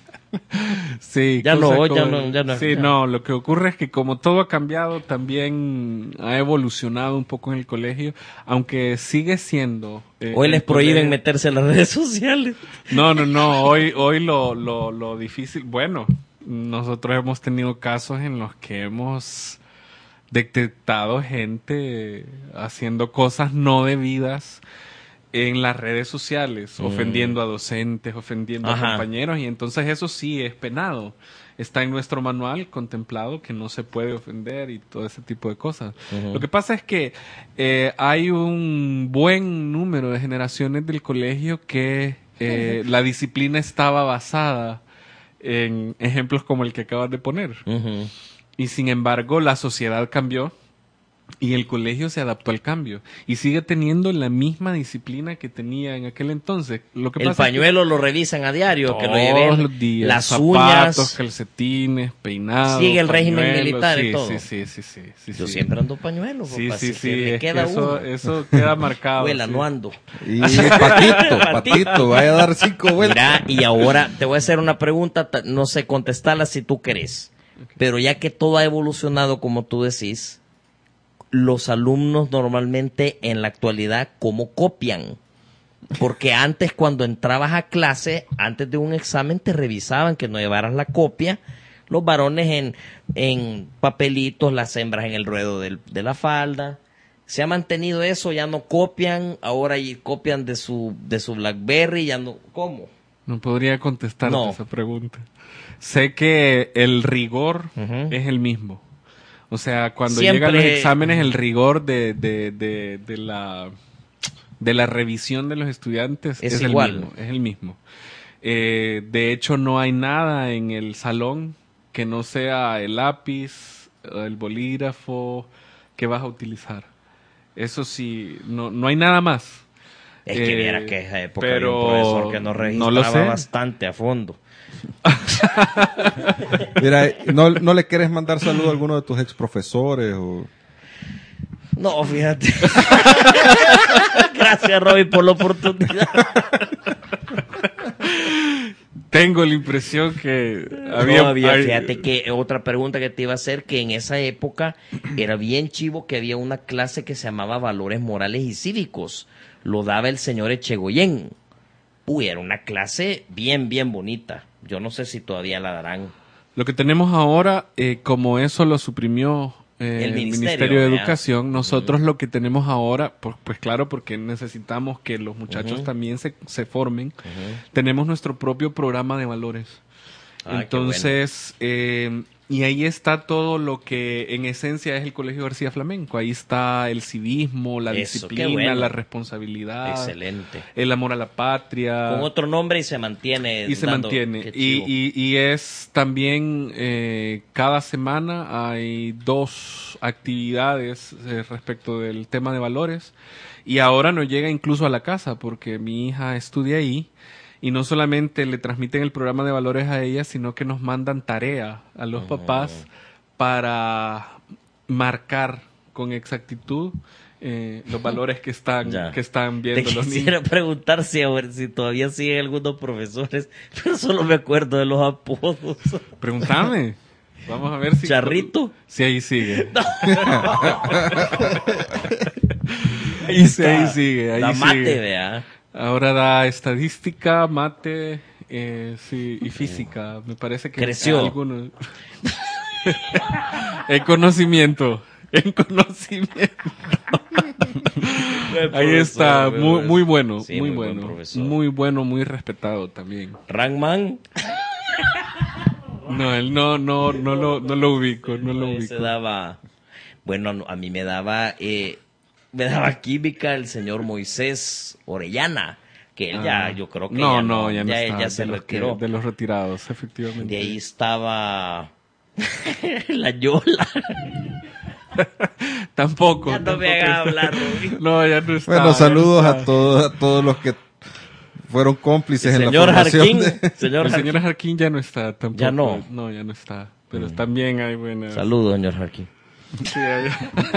Sí, Ya cosa no, ya como- no, ya no. Sí, no, lo que ocurre es que como todo ha cambiado, también ha evolucionado un poco en el colegio, aunque sigue siendo... eh, Hoy el les prohíben colegio- meterse en las redes sociales. No, no, no, hoy, hoy lo, lo, lo difícil... Bueno, nosotros hemos tenido casos en los que hemos detectado gente haciendo cosas no debidas en las redes sociales, Mm. ofendiendo a docentes, ofendiendo Ajá. a compañeros, y entonces eso sí es penado. Está en nuestro manual contemplado que no se puede ofender y todo ese tipo de cosas. Ujú. Lo que pasa es que eh, hay un buen número de generaciones del colegio que eh, la disciplina estaba basada en ejemplos como el que acabas de poner. Ujú. Y sin embargo, la sociedad cambió y el colegio se adaptó al cambio y sigue teniendo la misma disciplina que tenía en aquel entonces. Lo que El pasa es que pañuelo lo revisan a diario, que lo todos lleven. los días, Las zapatos, uñas. calcetines, peinados. Sigue el régimen pañuelos, militar y sí, todo. Sí, sí, sí, sí, sí, Yo sí. siempre ando pañuelo, Sí, papá, sí, si sí, que me es que queda eso, uno. eso queda marcado. Abuela, sí. no ando. Y patito, patito, vaya a dar cinco vueltas. Mira, y ahora te voy a hacer una pregunta, ta- no sé, contestarla si tú querés. Pero ya que todo ha evolucionado, como tú decís, los alumnos normalmente en la actualidad, ¿cómo copian? Porque antes, cuando entrabas a clase, antes de un examen, te revisaban que no llevaras la copia. Los varones en, en papelitos, las hembras en el ruedo del- de la falda. Se ha mantenido eso, ya no copian, ahora y copian de su, de su BlackBerry, ya no, ¿cómo? No podría contestarte No. esa pregunta. Sé que el rigor Ujú. es el mismo. O sea, cuando Siempre- llegan los exámenes, el rigor de, de, de, de la, de la revisión de los estudiantes Es es, igual. el mismo. Es el mismo. Eh, de hecho, no hay nada en el salón que no sea el lápiz, el bolígrafo que vas a utilizar. Eso sí, no, no hay nada más. Es que Eh, viera que esa época pero había un profesor que nos no registraba lo sé. bastante a fondo. Mira, ¿no, no le quieres mandar saludo a alguno de tus ex profesores? O... No, fíjate. Gracias, Roby, por la oportunidad. Tengo la impresión que había... No, había, hay- fíjate que otra pregunta que te iba a hacer, que en esa época era bien chivo que había una clase que se llamaba Valores Morales y Cívicos. Lo daba el señor Echegoyen. Uy, era una clase bien, bien bonita. Yo no sé si todavía la darán. Lo que tenemos ahora, eh, como eso lo suprimió eh, El el Ministerio, Ministerio, de ¿verdad? Educación, nosotros lo que tenemos ahora, pues, pues claro, porque necesitamos que los muchachos Ujú. también se, se formen, tenemos nuestro propio programa de valores. Ah, qué Entonces, eh, Y ahí está todo lo que en esencia es el Colegio García Flamenco. Ahí está el civismo, la Eso, qué disciplina, bueno. la responsabilidad, Excelente. el amor a la patria. Con otro nombre y se mantiene. Y se dando- mantiene. qué Y, chivo. y, y es también, eh, cada semana hay dos actividades eh, respecto del tema de valores. Y ahora nos llega incluso a la casa, porque mi hija estudia ahí. Y no solamente le transmiten el programa de valores a ella, sino que nos mandan tarea a los papás para marcar con exactitud eh, los valores que están, Ya. que están Te viendo los quisiera niños. preguntar si, a ver, si todavía siguen algunos profesores, pero solo me acuerdo de los apodos. Pregúntame. Vamos a ver si... ¿Charrito? Sí, ahí sigue. ahí, sí, ahí sigue, ahí La sigue. mate, vea. Ahora da estadística, mate, eh, sí, y física. Me parece que Creció. algunos. En conocimiento. En conocimiento. Ahí está, muy, muy bueno, Sí, muy, muy buen bueno, profesor. muy bueno, muy respetado también. Rangman. No, él no, no, no lo, no lo ubico, no lo Ese ubico. daba. Bueno, no, a mí me daba. Eh, me daba química el señor Moisés Orellana. Que él ya, Ah, yo creo que. no, ya no, ya no ya, está. ya se de los que- retiró. de los retirados, efectivamente. De ahí estaba. La Yola. Tampoco. Ya no tampoco me hagas está. hablar, Rubí. No, ya no está. Bueno, ya saludos no a está. todos, a todos los que fueron cómplices en la Señor formación. Jarquín. de- Señor El señor Jarquín. Jarquín ya no está tampoco. Ya no. Mm. No, ya no está. Pero también hay buenas. Saludos, señor Jarquín. Sí, hay-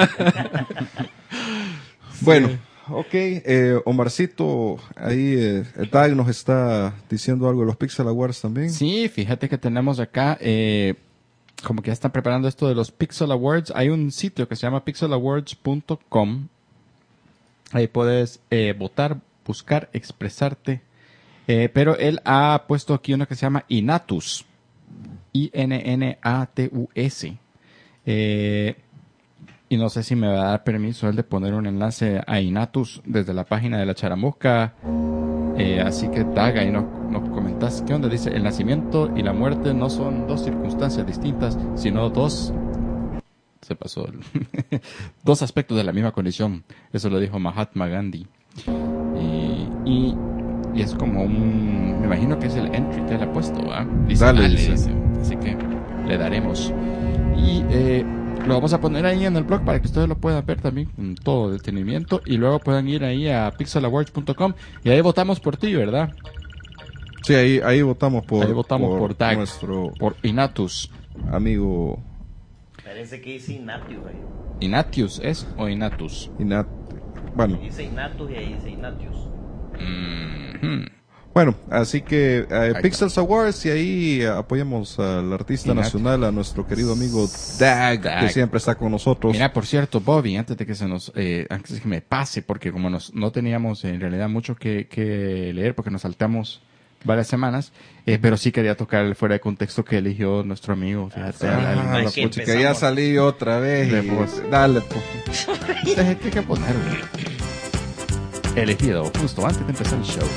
Bueno, ok, eh, Omarcito, ahí eh, el Tag nos está diciendo algo de los Pixel Awards también. Sí, fíjate que tenemos acá, eh, como que ya están preparando esto de los Pixel Awards. Hay un sitio que se llama pixel awards punto com. Ahí puedes eh, votar, buscar, expresarte. Eh, pero él ha puesto aquí uno que se llama Inatus. I N N A T U S. Eh, y no sé si me va a dar permiso él de poner un enlace a Inatus desde la página de la Charamusca. Eh, así que Daga, ahí nos, nos comentás qué onda. Dice, el nacimiento y la muerte no son dos circunstancias distintas, sino dos... Se pasó. el- dos aspectos de la misma condición. Eso lo dijo Mahatma Gandhi. Y, y, y es como un... Me imagino que es el entry que él ha puesto, ¿ah? Dice, Dale, dale, dice. dice. Así que le daremos. Y eh, lo vamos a poner ahí en el blog para que ustedes lo puedan ver también con todo detenimiento. Y luego puedan ir ahí a pixel awards punto com y ahí votamos por ti, ¿verdad? Sí, ahí, ahí votamos por, Ahí votamos por Dag. nuestro Por Inatus. amigo Parece que dice Ignatius, ahí. ¿Inatius es o Inatus? Inat. Bueno, Dice Ignatius y ahí dice Ignatius. Mhm. bueno, así que eh, está. Pixels Awards y ahí eh, apoyamos al artista Inat. nacional, a nuestro querido amigo Dag, Dag. que siempre está con nosotros. Mira, por cierto, Bobby, antes de que se nos, eh, antes de que me pase, porque como nos, no teníamos en realidad mucho que, que leer, porque nos saltamos varias semanas, eh, pero sí quería tocar el fuera de contexto que eligió nuestro amigo. Fíjate, Ah, al- al- Ay, la que puchica, empezamos. ya salí otra vez. De y- vos. Dale, pues. Hay que poner, güey. Elegido justo antes de empezar el show.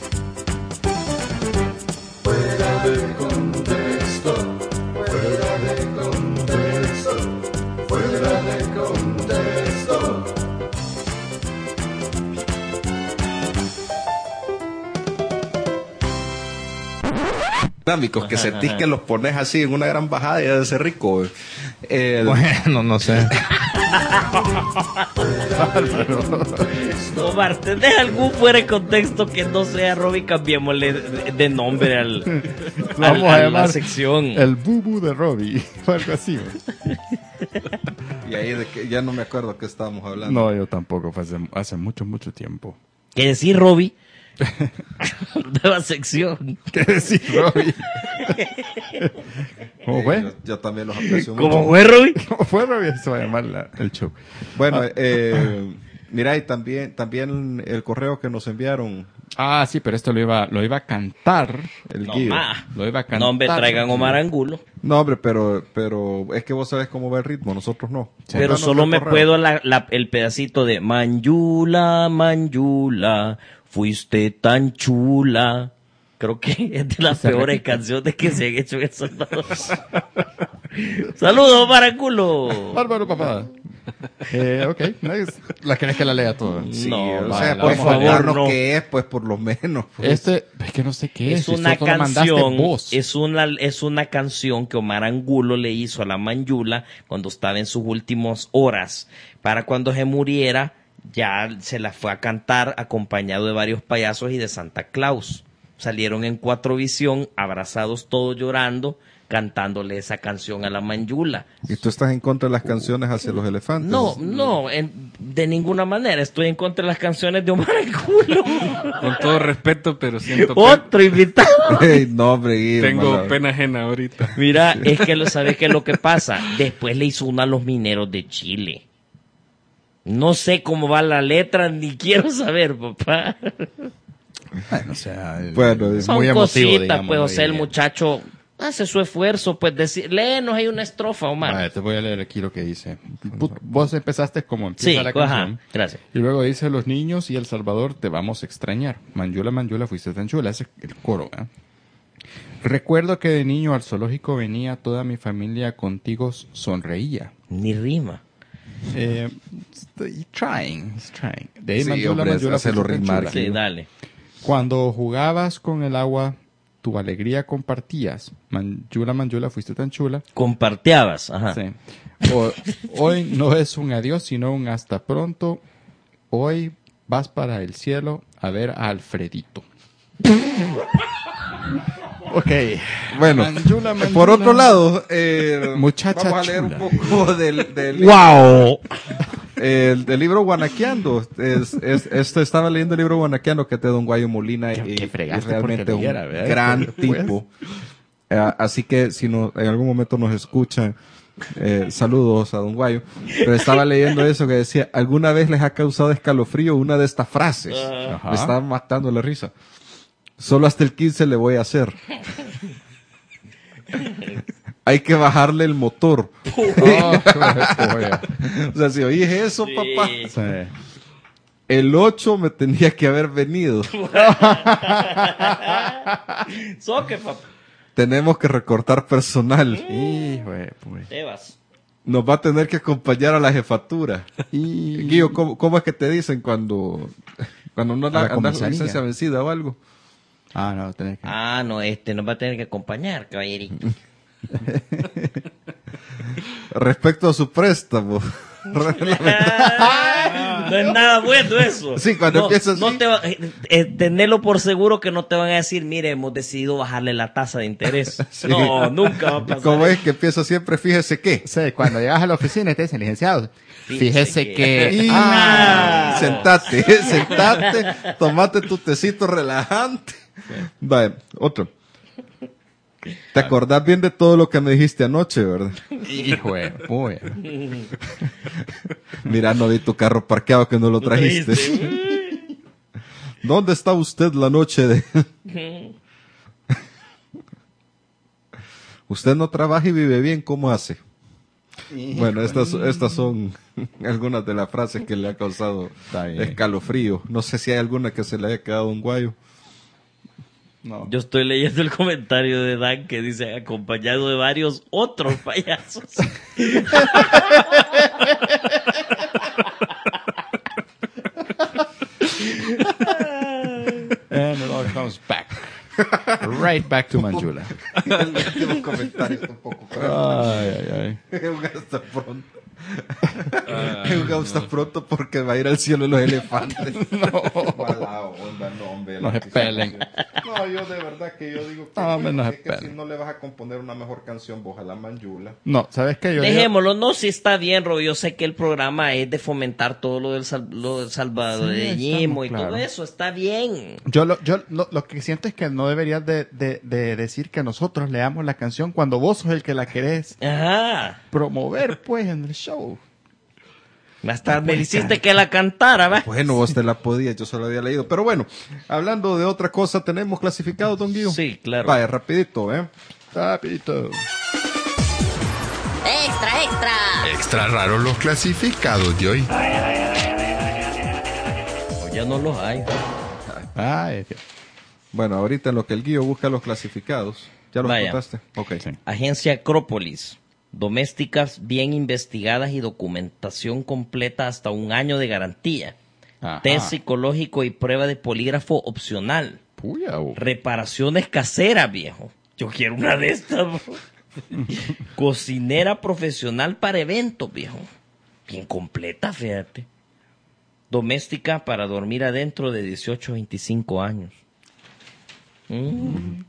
Dinámicos que sentís que los pones así en una gran bajada y debe ser rico. güey. El- Bueno, no sé. Omar, ¿tenés algún fuera de contexto que no sea Robbie? Cambiémosle de, de nombre al, al- Vamos a a la llamar sección. el bubu de Robbie, o algo así. güey. y ahí de que ya no me acuerdo qué estábamos hablando. No, yo tampoco, fue hace, hace mucho, mucho tiempo. ¿Qué decir, Robbie? Nueva sección. ¿Qué decir, Robbie? ¿Cómo Eh, fue? Yo, yo también los aprecio ¿Cómo mucho. fue, Robbie? ¿Cómo fue, Robbie? Se va a llamar la- el show. Bueno, eh, mira, y también, también el correo que nos enviaron, Ah, sí, pero esto lo iba, lo iba a cantar. el No guío. más. Lo iba a cantar. No, hombre, traigan Omar Angulo. No, hombre, pero, pero es que vos sabés cómo va el ritmo, nosotros no. Pero Contanos solo el me correo. puedo la- la- el pedacito de Manjula, Manjula, fuiste tan chula. Creo que es de las peores canciones que se han hecho en El Salvador. Saludos para culo. Bárbaro, papá. Eh, ok, nice. ¿La querés que la lea toda? Sí, No, o vale, sea, la por vamos a leer. favor, no no. que es, pues por lo menos. Pues. Este, es que no sé qué es. Es si una solo mandaste canción, vos. es una, es una canción que Omar Angulo le hizo a la Manyula cuando estaba en sus últimas horas. Para cuando se muriera, ya se la fue a cantar acompañado de varios payasos y de Santa Claus. Salieron en Cuatrovisión, abrazados todos llorando, cantándole esa canción a la Manyula. ¿Y tú estás en contra de las canciones hacia los elefantes? No, no, en- de ninguna manera. Estoy en contra de las canciones de Omar Angulo. Con todo respeto, pero siento Otro invitado. Ey, no, hombre, Guillermo, tengo la- pena ajena ahorita. Mira, es que lo sabes que es lo que pasa. Después le hizo una a los mineros de Chile. No sé cómo va la letra, ni quiero saber, papá. Bueno, o sea, el- Bueno, es Son muy emotivo, cositas, digámoslo pues, o sea, ahí. el muchacho hace su esfuerzo, pues, decir, léenos ahí una estrofa, Omar. Vale, te voy a leer aquí lo que dice. Pu- Vos empezaste como empieza Sí, la ajá, canción. gracias. Y luego dice, los niños y El Salvador te vamos a extrañar. Manyula, Manyula, fuiste tan chula. Ese es el coro, ¿eh? Recuerdo que de niño al zoológico venía toda mi familia contigo, sonreía. Ni rima. Eh, estoy trying, he's trying. De ahí Sí, Manyula, hombre, Manyula, hácelo fuiste tan rimar, chula. Sí, dale. Cuando jugabas con el agua, tu alegría compartías. Manyula, Manyula, fuiste tan chula. Comparteabas, ajá. Sí. O- hoy no es un adiós, sino un hasta pronto. Hoy vas para el cielo a ver a Alfredito. Ok. Bueno, Manyula, Manyula. por otro lado, eh, Muchacha vamos a leer chula. un poco del, del, ¡Wow! el- del libro Guanaqueando. Es, es, esto estaba leyendo el libro Guanaqueando, que es de Don Guayo Molina y, Que- que y fregaste realmente porque un leyera, ¿verdad? gran Pues. tipo. Eh, así que si no, en algún momento nos escuchan, eh, saludos a Don Guayo. Pero estaba leyendo eso que decía, ¿alguna vez les ha causado escalofrío una de estas frases? Ajá. Me estaba matando la risa. Solo hasta el quince le voy a hacer. Hay que bajarle el motor. Oh, joder. O sea, si oís eso, Sí. papá, Sí. el ocho me tenía que haber venido. Soque, papá. Tenemos que recortar personal. Hijo de pues. Te vas. Nos va a tener que acompañar a la jefatura. Y... Guillo, ¿cómo, cómo es que te dicen cuando, cuando no A la andas con comisaría. licencia vencida o algo? Ah, no, tenés que... Ah, no, este nos va a tener que acompañar, caballerito. Respecto a su préstamo. Ah, no es nada bueno eso. Sí, cuando no, empieza así. no te va- eh, eh, tenelo por seguro que no te van a decir, mire, hemos decidido bajarle la tasa de interés. Sí. No, nunca va a pasar. ¿Cómo eso. es que empieza siempre? Fíjese qué. Sí, cuando llegas a la oficina y te dicen, licenciado, Fíjese fíjese que- que... Y Ah. sentate, sentate, tomate tu tecito relajante. Vale, otro. ¿Te acordás bien de todo lo que me dijiste anoche, verdad? Hijo de puya. Mira, no vi tu carro parqueado que no lo trajiste. Trajiste. ¿Dónde está usted la noche de...? Usted no trabaja y vive bien, ¿cómo hace? Bueno, estas, estas son algunas de las frases que le ha causado Está bien. escalofrío. No sé si hay alguna que se le haya quedado un guayo. No. Yo estoy leyendo el comentario de Dan que dice acompañado de varios otros payasos. And it all comes back. Right back to Manjula. El último comentario está un poco Ay, ay, ay. un hasta pronto. Un hasta pronto porque va a ir al cielo los elefantes. Mala onda, no, hombre. Nos espelen. No, yo de verdad que yo digo que, No, hombre, nos es que espelen. si no le vas a componer una mejor canción, vos a la Manyula. No, ¿sabes qué? Yo digo- Dejémoslo, no, si está bien, Rob. Yo sé que el programa es de fomentar todo lo del, sal- lo del salvadoreñismo Sí, y estamos todo claros. eso, está bien. Yo, lo, yo lo, lo que siento es que no deberías de, de, de decir que nosotros leamos la canción cuando vos sos el que la querés Ajá. promover, pues, en el show. Hasta me hiciste que la cantara, ¿va? Bueno, vos te la podías, yo solo había leído. Pero bueno, hablando de otra cosa, ¿tenemos clasificado, Don Guido? Sí, claro. Vaya, rapidito, ¿eh? Rapidito. Extra, extra. Extra raro los clasificados de hoy. O ya no los hay. Ay, Dios. Bueno, ahorita en lo que el Guillo busca los clasificados. ¿Ya los Vaya. contaste? Ok. Sí. Agencia Acrópolis. Domésticas bien investigadas y documentación completa hasta un año de garantía. Ajá. Test psicológico y prueba de polígrafo opcional. Puya, oh. Reparaciones caseras, viejo. Yo quiero una de estas, bro. Cocinera profesional para eventos, viejo. Bien completa, fíjate. Doméstica para dormir adentro de dieciocho a veinticinco años. Mm.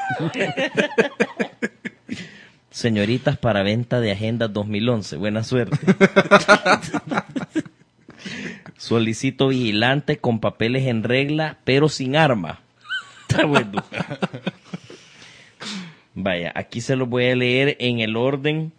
Señoritas para venta de Agenda dos mil once. Buena suerte. Solicito vigilante con papeles en regla, pero sin arma. Está bueno. Vaya, aquí se los voy a leer en el orden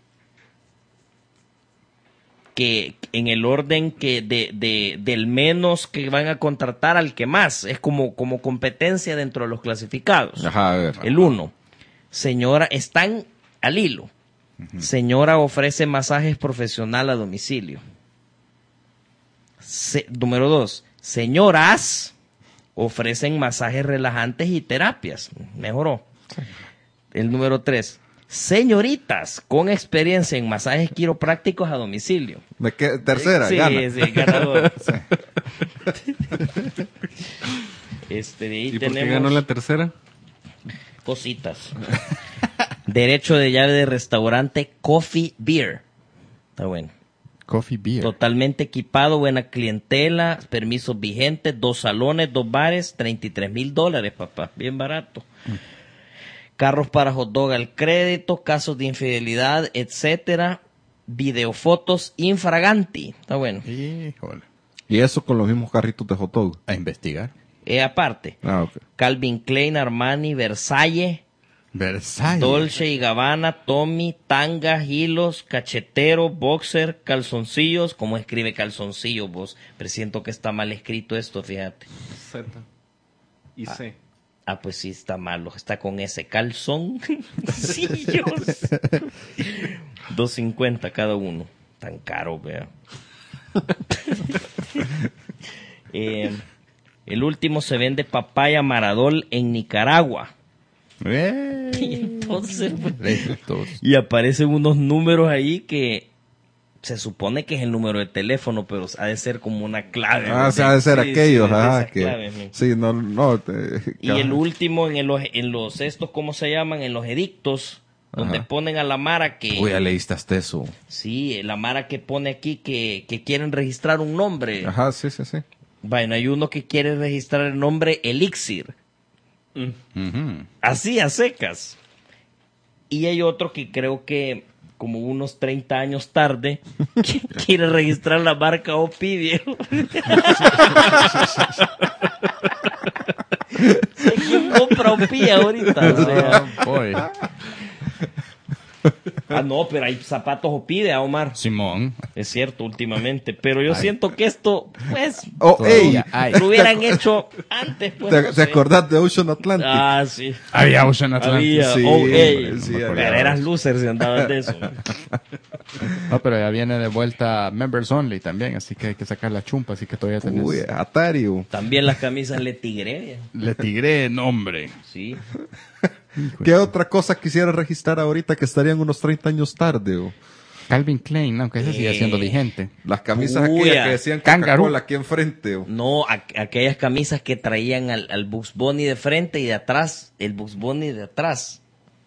que en el orden que de, de del menos que van a contratar al que más. Es como, como competencia dentro de los clasificados. Ajá, a ver. El uno. Señora, están al hilo. Señora ofrece masajes profesional a domicilio. Se- número dos. Señoras ofrecen masajes relajantes y terapias. Mejoró. El número tres. Señoritas con experiencia en masajes quiroprácticos a domicilio. Me que- tercera, Sí, gana. sí, ganador. Este, de ahí ¿Y por qué tenemos ganó la tercera? cositas. Derecho de llave de restaurante Coffee Beer. Está bueno. Coffee beer. Totalmente equipado, buena clientela, permisos vigentes, dos salones, dos bares, treinta y tres mil dólares, papá. Bien barato. Carros para hot dog al crédito, casos de infidelidad, etcétera. Videofotos infraganti. Está bueno. Híjole. Y eso con los mismos carritos de hot dog. A investigar. Eh, aparte, Ah, ok. Calvin Klein, Armani, Versailles, Versailles. Dolce y Gabbana, Tommy, tanga, hilos, cachetero, boxer, calzoncillos. ¿Cómo escribe calzoncillos vos? Presiento que está mal escrito esto, fíjate. Z. Y C. Ah, pues sí, está malo. Está con ese calzón. Sillos. dos cincuenta cada uno. Tan caro, vea. eh, el último se vende papaya Maradol en Nicaragua. Eh. Y entonces, pues, Listos. y aparecen unos números ahí que se supone que es el número de teléfono, pero ha de ser como una clave. Ah, ¿no? o sea, ha de ser Sí, aquellos, sí, de ajá, esas que... claves, ¿no? Sí, no, no. te- Y el último en, el- los, en los estos, ¿cómo se llaman? En los edictos, donde Ajá. ponen a la Mara que... Uy, ya leíste hasta eso. Sí, la Mara que pone aquí que, que quieren registrar un nombre. Ajá, sí, sí, sí. Bueno, hay uno que quiere registrar el nombre Elixir. Ujú. Así, a secas. Y hay otro que creo que como unos treinta años tarde que quiere registrar la marca O P I, viejo. ¿Quién compra O P I ahorita? O sea, Ah, boy. ah, no, pero hay zapatos O P I de Omar. Simón. Es cierto, últimamente. Pero yo siento que esto, pues, Oh, ey, Todavía hay. lo hubieran hecho antes. Pues, ¿te, no te sé. acordás de Ocean Atlantic? Ah, sí. Había Ocean Atlantic. Había. Sí, Oh, ey. hombre, sí, No me había. Pero eras loser si andabas de eso. No, pero ya viene de vuelta Members Only también, así que hay que sacar la chumpa, así que todavía tenés... Uy, Atari. uh. También las camisas Le Tigre, viejo. Le tigré nombre. Sí. ¿Qué otra cosa quisiera registrar ahorita que estarían unos treinta años tarde? oh? Calvin Klein, aunque ese sigue siendo Eh. vigente. Las camisas Uy, aquellas ah. que decían Kangaroo. Coca-Cola aquí enfrente. oh. No, a- aquellas camisas que traían al, al Bugs Bunny de frente y de atrás, el Bugs Bunny de atrás.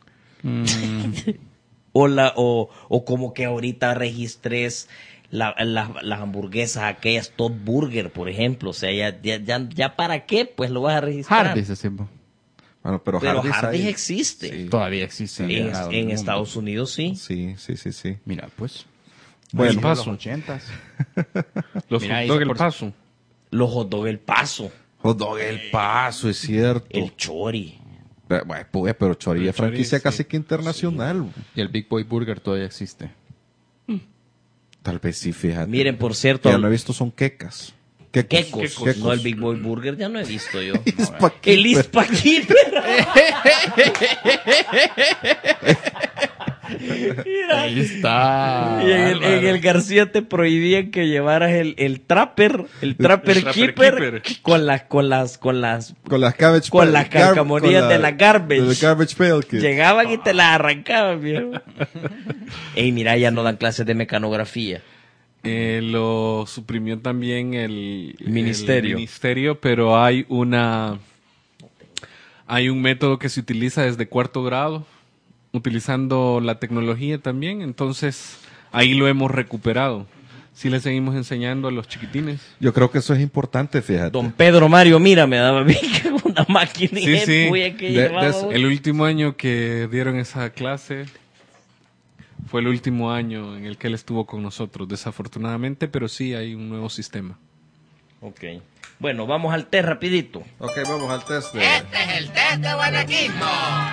o, la, o, o como que ahorita registres la- la- las hamburguesas, aquellas Top Burger, por ejemplo. O sea, ya, ya, ya, ya para qué, pues lo vas a registrar. Hardee's, ese, bo. Bueno, pero, Pero Hardee's Hardee's ahí- existe. Sí. Todavía existe. En, en, todo el en mundo. Estados Unidos sí. Sí, sí, sí, sí. Mira, pues. Bueno. Bueno, Paso. los ochentas. Los Mira, hot ahí dog se El por- Paso. Los hot dog El Paso, Hot dog El Paso, es cierto. el Chori. Pe- Bueno, pues, pero Chori El es franquicia Chori, sí. casi que internacional. Y el Big Boy Burger todavía existe. Tal vez sí, fíjate. Miren, por cierto, Ya no he visto son quecas. Quecos. Quecos. Quecos. No, el Big Boy Burger ya no he visto yo. Ispa El Keeper. Ispa Keeper. Mira. Ahí está. Y en el, en el García te prohibían que llevaras el, el trapper, el trapper, El trapper keeper, keeper. con las, con las, con las, Con las cabbage Con pa- las gar- calcamonías con de la garbage. de la garbage pail kid. llegaban y te las arrancaban, viejo. Ey, mira, ya no dan clases de mecanografía. Eh, lo suprimió también el Ministerio. el ministerio, pero hay una hay un método que se utiliza desde cuarto grado, utilizando la tecnología también, entonces ahí lo hemos recuperado. Sí le seguimos enseñando a los chiquitines. Yo creo que eso es importante, fíjate. Don Pedro Mario, mira, me daba bien que una máquina Sí, sí. que De- llevaba. de- El último año que dieron esa clase fue el último año en el que él estuvo con nosotros, desafortunadamente, pero sí hay un nuevo sistema. Ok. Bueno, vamos al test rapidito. Ok, vamos al test de... Este es el test de guanaquismo.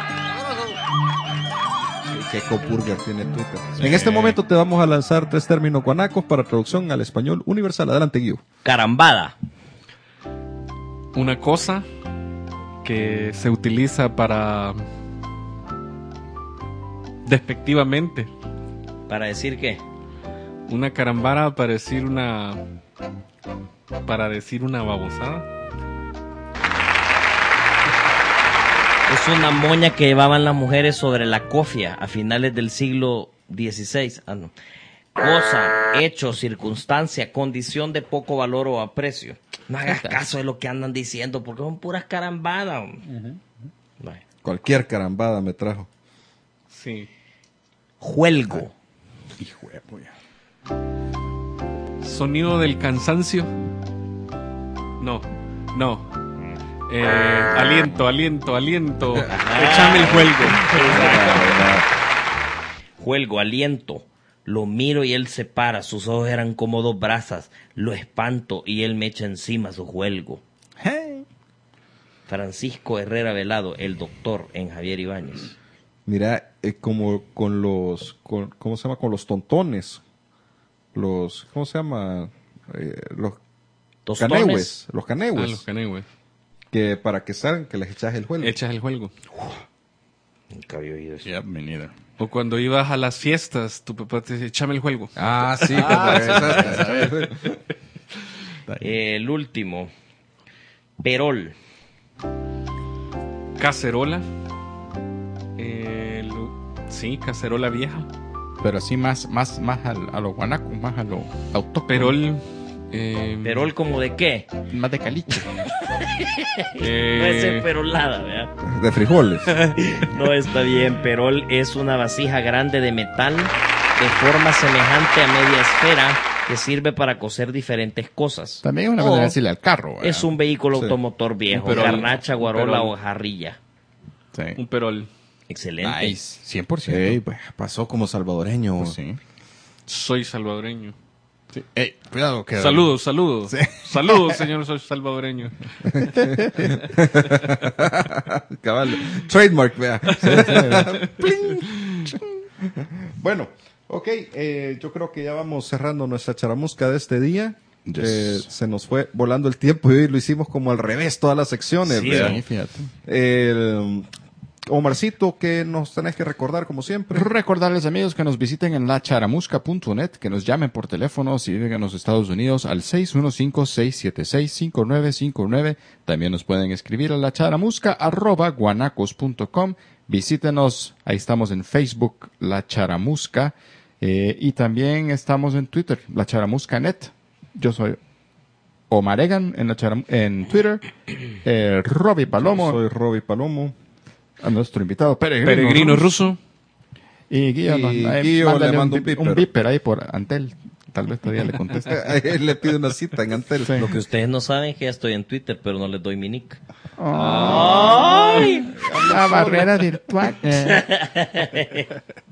¿Qué copurga tiene Twitter? En este momento te vamos a lanzar tres términos guanacos para traducción al español universal. Adelante, Guiu. Carambada. Una cosa que se utiliza para despectivamente. ¿Para decir qué? Una carambara para decir una para decir una babosada. Es una moña que llevaban las mujeres sobre la cofia a finales del siglo dieciséis. Ah, no. Cosa, hecho, circunstancia, condición de poco valor o aprecio. No hagas caso de lo que andan diciendo porque son puras carambadas. Vaya. Cualquier carambada me trajo. Sí. Juelgo. Hijo de puya. Sonido del cansancio. No, no. Eh, aliento, aliento, aliento. Échame el juego. Juelgo, aliento. Lo miro y él se para. Sus ojos eran como dos brasas. Lo espanto y él me echa encima su juelgo. Francisco Herrera Velado, el doctor en Javier Ibáñez. Mira, eh, como con los, con- ¿cómo se llama? Con los tontones. Los, ¿cómo se llama? Eh, los Tostones. canehues. Los Ah, canehues. los canegües. Que para que salgan, que les echas el juego. Echas el juego. Nunca había oído eso. Yep, me neither. O cuando ibas a las fiestas, tu papá te dice, échame el juego. Ah, sí, cuando regresaste. El último. Perol. Cacerola. Eh, lo- sí, cacerola vieja. Pero así más, más, más al- a lo guanaco, más a lo autóctono. Perol. Eh, ¿Perol como de qué? Más de caliche. eh, Puede ser perolada, ¿verdad? De frijoles. No está bien. Perol es una vasija grande de metal de forma semejante a media esfera que sirve para coser diferentes cosas. También es una O manera de decirle al carro. ¿verdad? es un vehículo Sí. automotor viejo, Un perol. garnacha, guarola Un perol. o jarrilla. Sí. un perol. Excelente. Nice. cien por ciento. Ey, pues, pasó como salvadoreño. Pues sí. Soy salvadoreño. Sí. Ey, cuidado que... Saludos, saludos. Saludos, señor, soy salvadoreño. Cabal. Trademark, vea. Pling. Bueno, ok. eh, yo creo que ya vamos cerrando nuestra charamusca de este día. Yes. Eh, se nos fue volando el tiempo y hoy lo hicimos como al revés, todas las secciones. Sí, vea. Sí, fíjate. El, Omarcito, que nos tenés que recordar como siempre. Recordarles, amigos, que nos visiten en la charamusca punto net, que nos llamen por teléfono si viven en los Estados Unidos al seis uno cinco, seis siete seis, cinco nueve cinco nueve. También nos pueden escribir a la charamusca arroba guanacos punto com. Visítenos, ahí estamos en Facebook, La Charamusca, eh, y también estamos en Twitter, La Charamusca Net. Yo soy Omar Egan en, la charam- en Twitter, eh, Robbie Palomo, Soy Robbie Palomo. a nuestro invitado Peregrino, Peregrino Russo. ruso. Y Guillo, Y nos- ahí, Guillo mándale le manda un, un bip- un beeper. beeper ahí por Antel. Tal vez todavía le conteste. Él le pide una cita en Antel. Sí. Lo que ustedes no saben es que ya estoy en Twitter, pero no les doy mi nick. ¡Ay! La barrera virtual. Eh.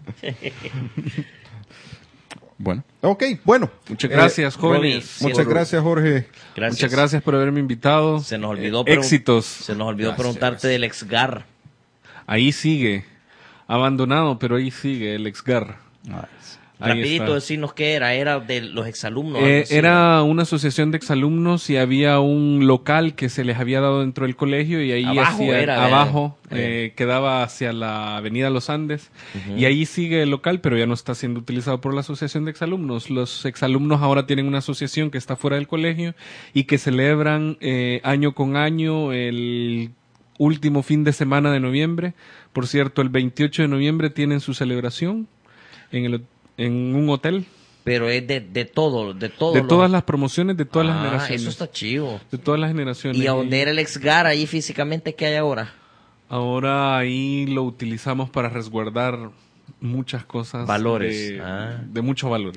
Bueno, Ok, bueno. Muchas Eh, gracias, Robbie, jóvenes. sí, Muchas por- gracias, Jorge. Gracias. Muchas gracias por haberme invitado. Se nos olvidó Eh, pregun- éxitos. Se nos olvidó Gracias. preguntarte del exgar. Ahí sigue. Abandonado, pero ahí sigue el exgar. Ahí Rapidito, está. decirnos qué era. Era de los exalumnos. Eh, algo así, era una asociación de exalumnos y había un local que se les había dado dentro del colegio y ahí Abajo hacían- era, ¿verdad? abajo eh, quedaba hacia la avenida Los Andes y ahí sigue el local, pero ya no está siendo utilizado por la asociación de exalumnos. Los exalumnos ahora tienen una asociación que está fuera del colegio y que celebran eh, año con año el último fin de semana de noviembre. Por cierto, el veintiocho de noviembre tienen su celebración en el en un hotel. Pero es de, de todo, de todo. De lo- todas las promociones, de todas las Ah, generaciones. eso está chivo. De todas las generaciones. ¿Y a dónde era el exgar ahí físicamente que hay ahora? Ahora ahí lo utilizamos para resguardar muchas cosas. Valores. De, Ah. de mucho valor.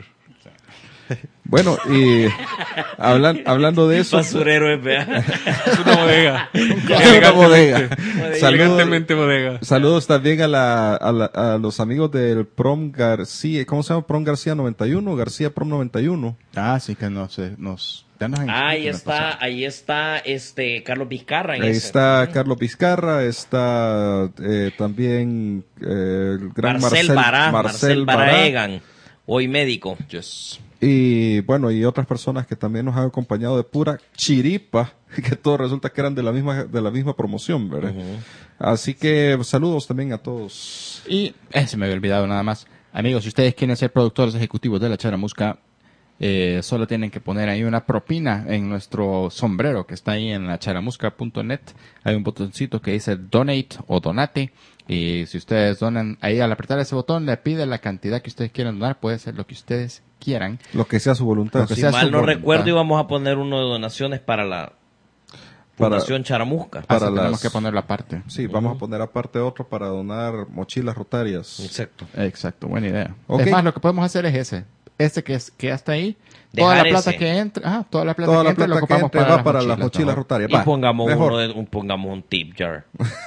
Bueno, y hablan, hablando de eso, Basurero es, vea. Es una bodega. es una bodega. Saludos, Elegantemente bodega. saludos también a, la, a, la- a los amigos del Prom García. ¿Cómo se llama? Prom García noventa y uno, García Prom noventa y uno. Ah, sí que nos, eh, nos, ya nos han Ahí inscrito en el está, ahí está este Carlos Vizcarra. En Ahí ese. está Carlos Vizcarra, está eh, también eh, el gran Marcel, Marcel, Bará, Marcel Marcel Bará. Baraegan, hoy médico. Yes. Y bueno, y otras personas que también nos han acompañado de pura chiripa, que todo resulta que eran de la misma, de la misma promoción, ¿verdad? Así que saludos también a todos. Y eh, se me había olvidado nada más. Amigos, si ustedes quieren ser productores ejecutivos de La Charamusca, eh, solo tienen que poner ahí una propina en nuestro sombrero que está ahí en la charamusca punto net. Hay un botoncito que dice donate o donate. Y si ustedes donan ahí, al apretar ese botón, le pide la cantidad que ustedes quieran donar. Puede ser lo que ustedes quieran. Lo que sea su voluntad. Lo que Si sea mal su no voluntad. recuerdo, íbamos a poner uno de donaciones para la Para- Fundación Charamusca. Para Para tenemos las- que ponerlo aparte. Sí, vamos a poner aparte otro para donar mochilas rotarias. Exacto. Exacto, buena idea. Ok. Es más, lo que podemos hacer es ese. Ese que, es, que ya está ahí. Toda Dejar la plata ese. que entre, ah, toda la plata Toda que la entre lo plata que ocupamos entre para, va las para mochilas, las mochilas mejor. rotarias. Y Va, pongamos mejor. uno de, un, pongamos un tip jar.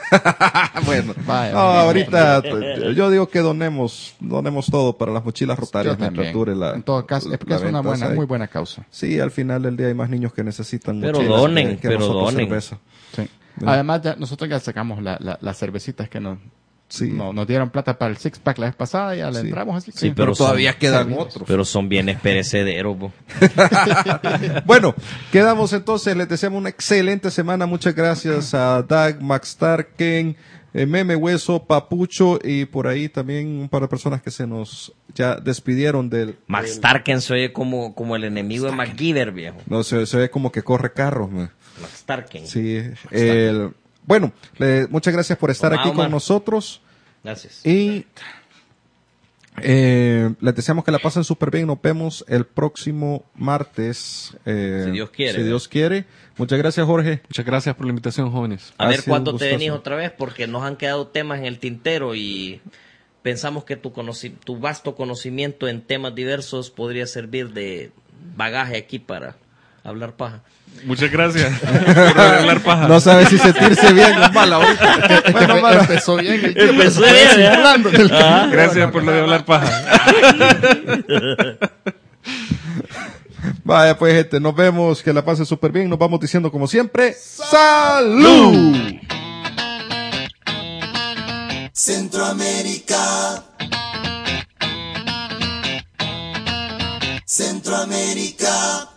Bueno, Vaya, no, vaya. ahorita t- yo digo que donemos, donemos todo para las mochilas Yo rotarias mientras también. dure la. En todo caso, es porque la es una venta, buena, o sea, muy buena causa. Sí, al final del día hay más niños que necesitan Pero mochilas donen, que- que pero nosotros donen. cerveza. Sí. Además, ya, nosotros ya sacamos la, la- las cervecitas que nos, Sí. no- nos dieron plata para el six pack la vez pasada y ya le Sí. entramos así. que- Sí, Pero todavía son- quedan sí, otros. Pero son bienes perecederos. po. Bueno, quedamos entonces. Les deseamos una excelente semana. Muchas gracias a Doug, Max Tarken, eh, Meme Hueso, Papucho y por ahí también un par de personas que se nos ya despidieron del. Max Tarken se oye como, como el enemigo de MacGyver, viejo. No, se, se ve como que corre carros. man. Max Tarken. Sí. el- bueno, le- muchas gracias por estar Omar, aquí con Omar. nosotros. Gracias. Y eh, les deseamos que la pasen súper bien. Nos vemos el próximo martes. eh, Si Dios quiere, Si ¿verdad? Dios quiere. Muchas gracias, Jorge. Muchas gracias por la invitación, jóvenes. A Ha ver sido cuándo un te venís gustazo. otra vez, porque nos han quedado temas en el tintero y pensamos que tu, conoci- tu vasto conocimiento en temas diversos podría servir de bagaje aquí para hablar paja. Muchas gracias por hablar paja. No sabe si sentirse bien o mal ahorita. Bueno, mano, Empezó bien el tiempo. Empezó se fue bien, ¿eh? desinflando. Ah. Gracias por lo de hablar paja. vaya pues gente, nos vemos, que la pasen súper bien. Nos vamos diciendo como siempre, ¡salud! Centroamérica. Centroamérica.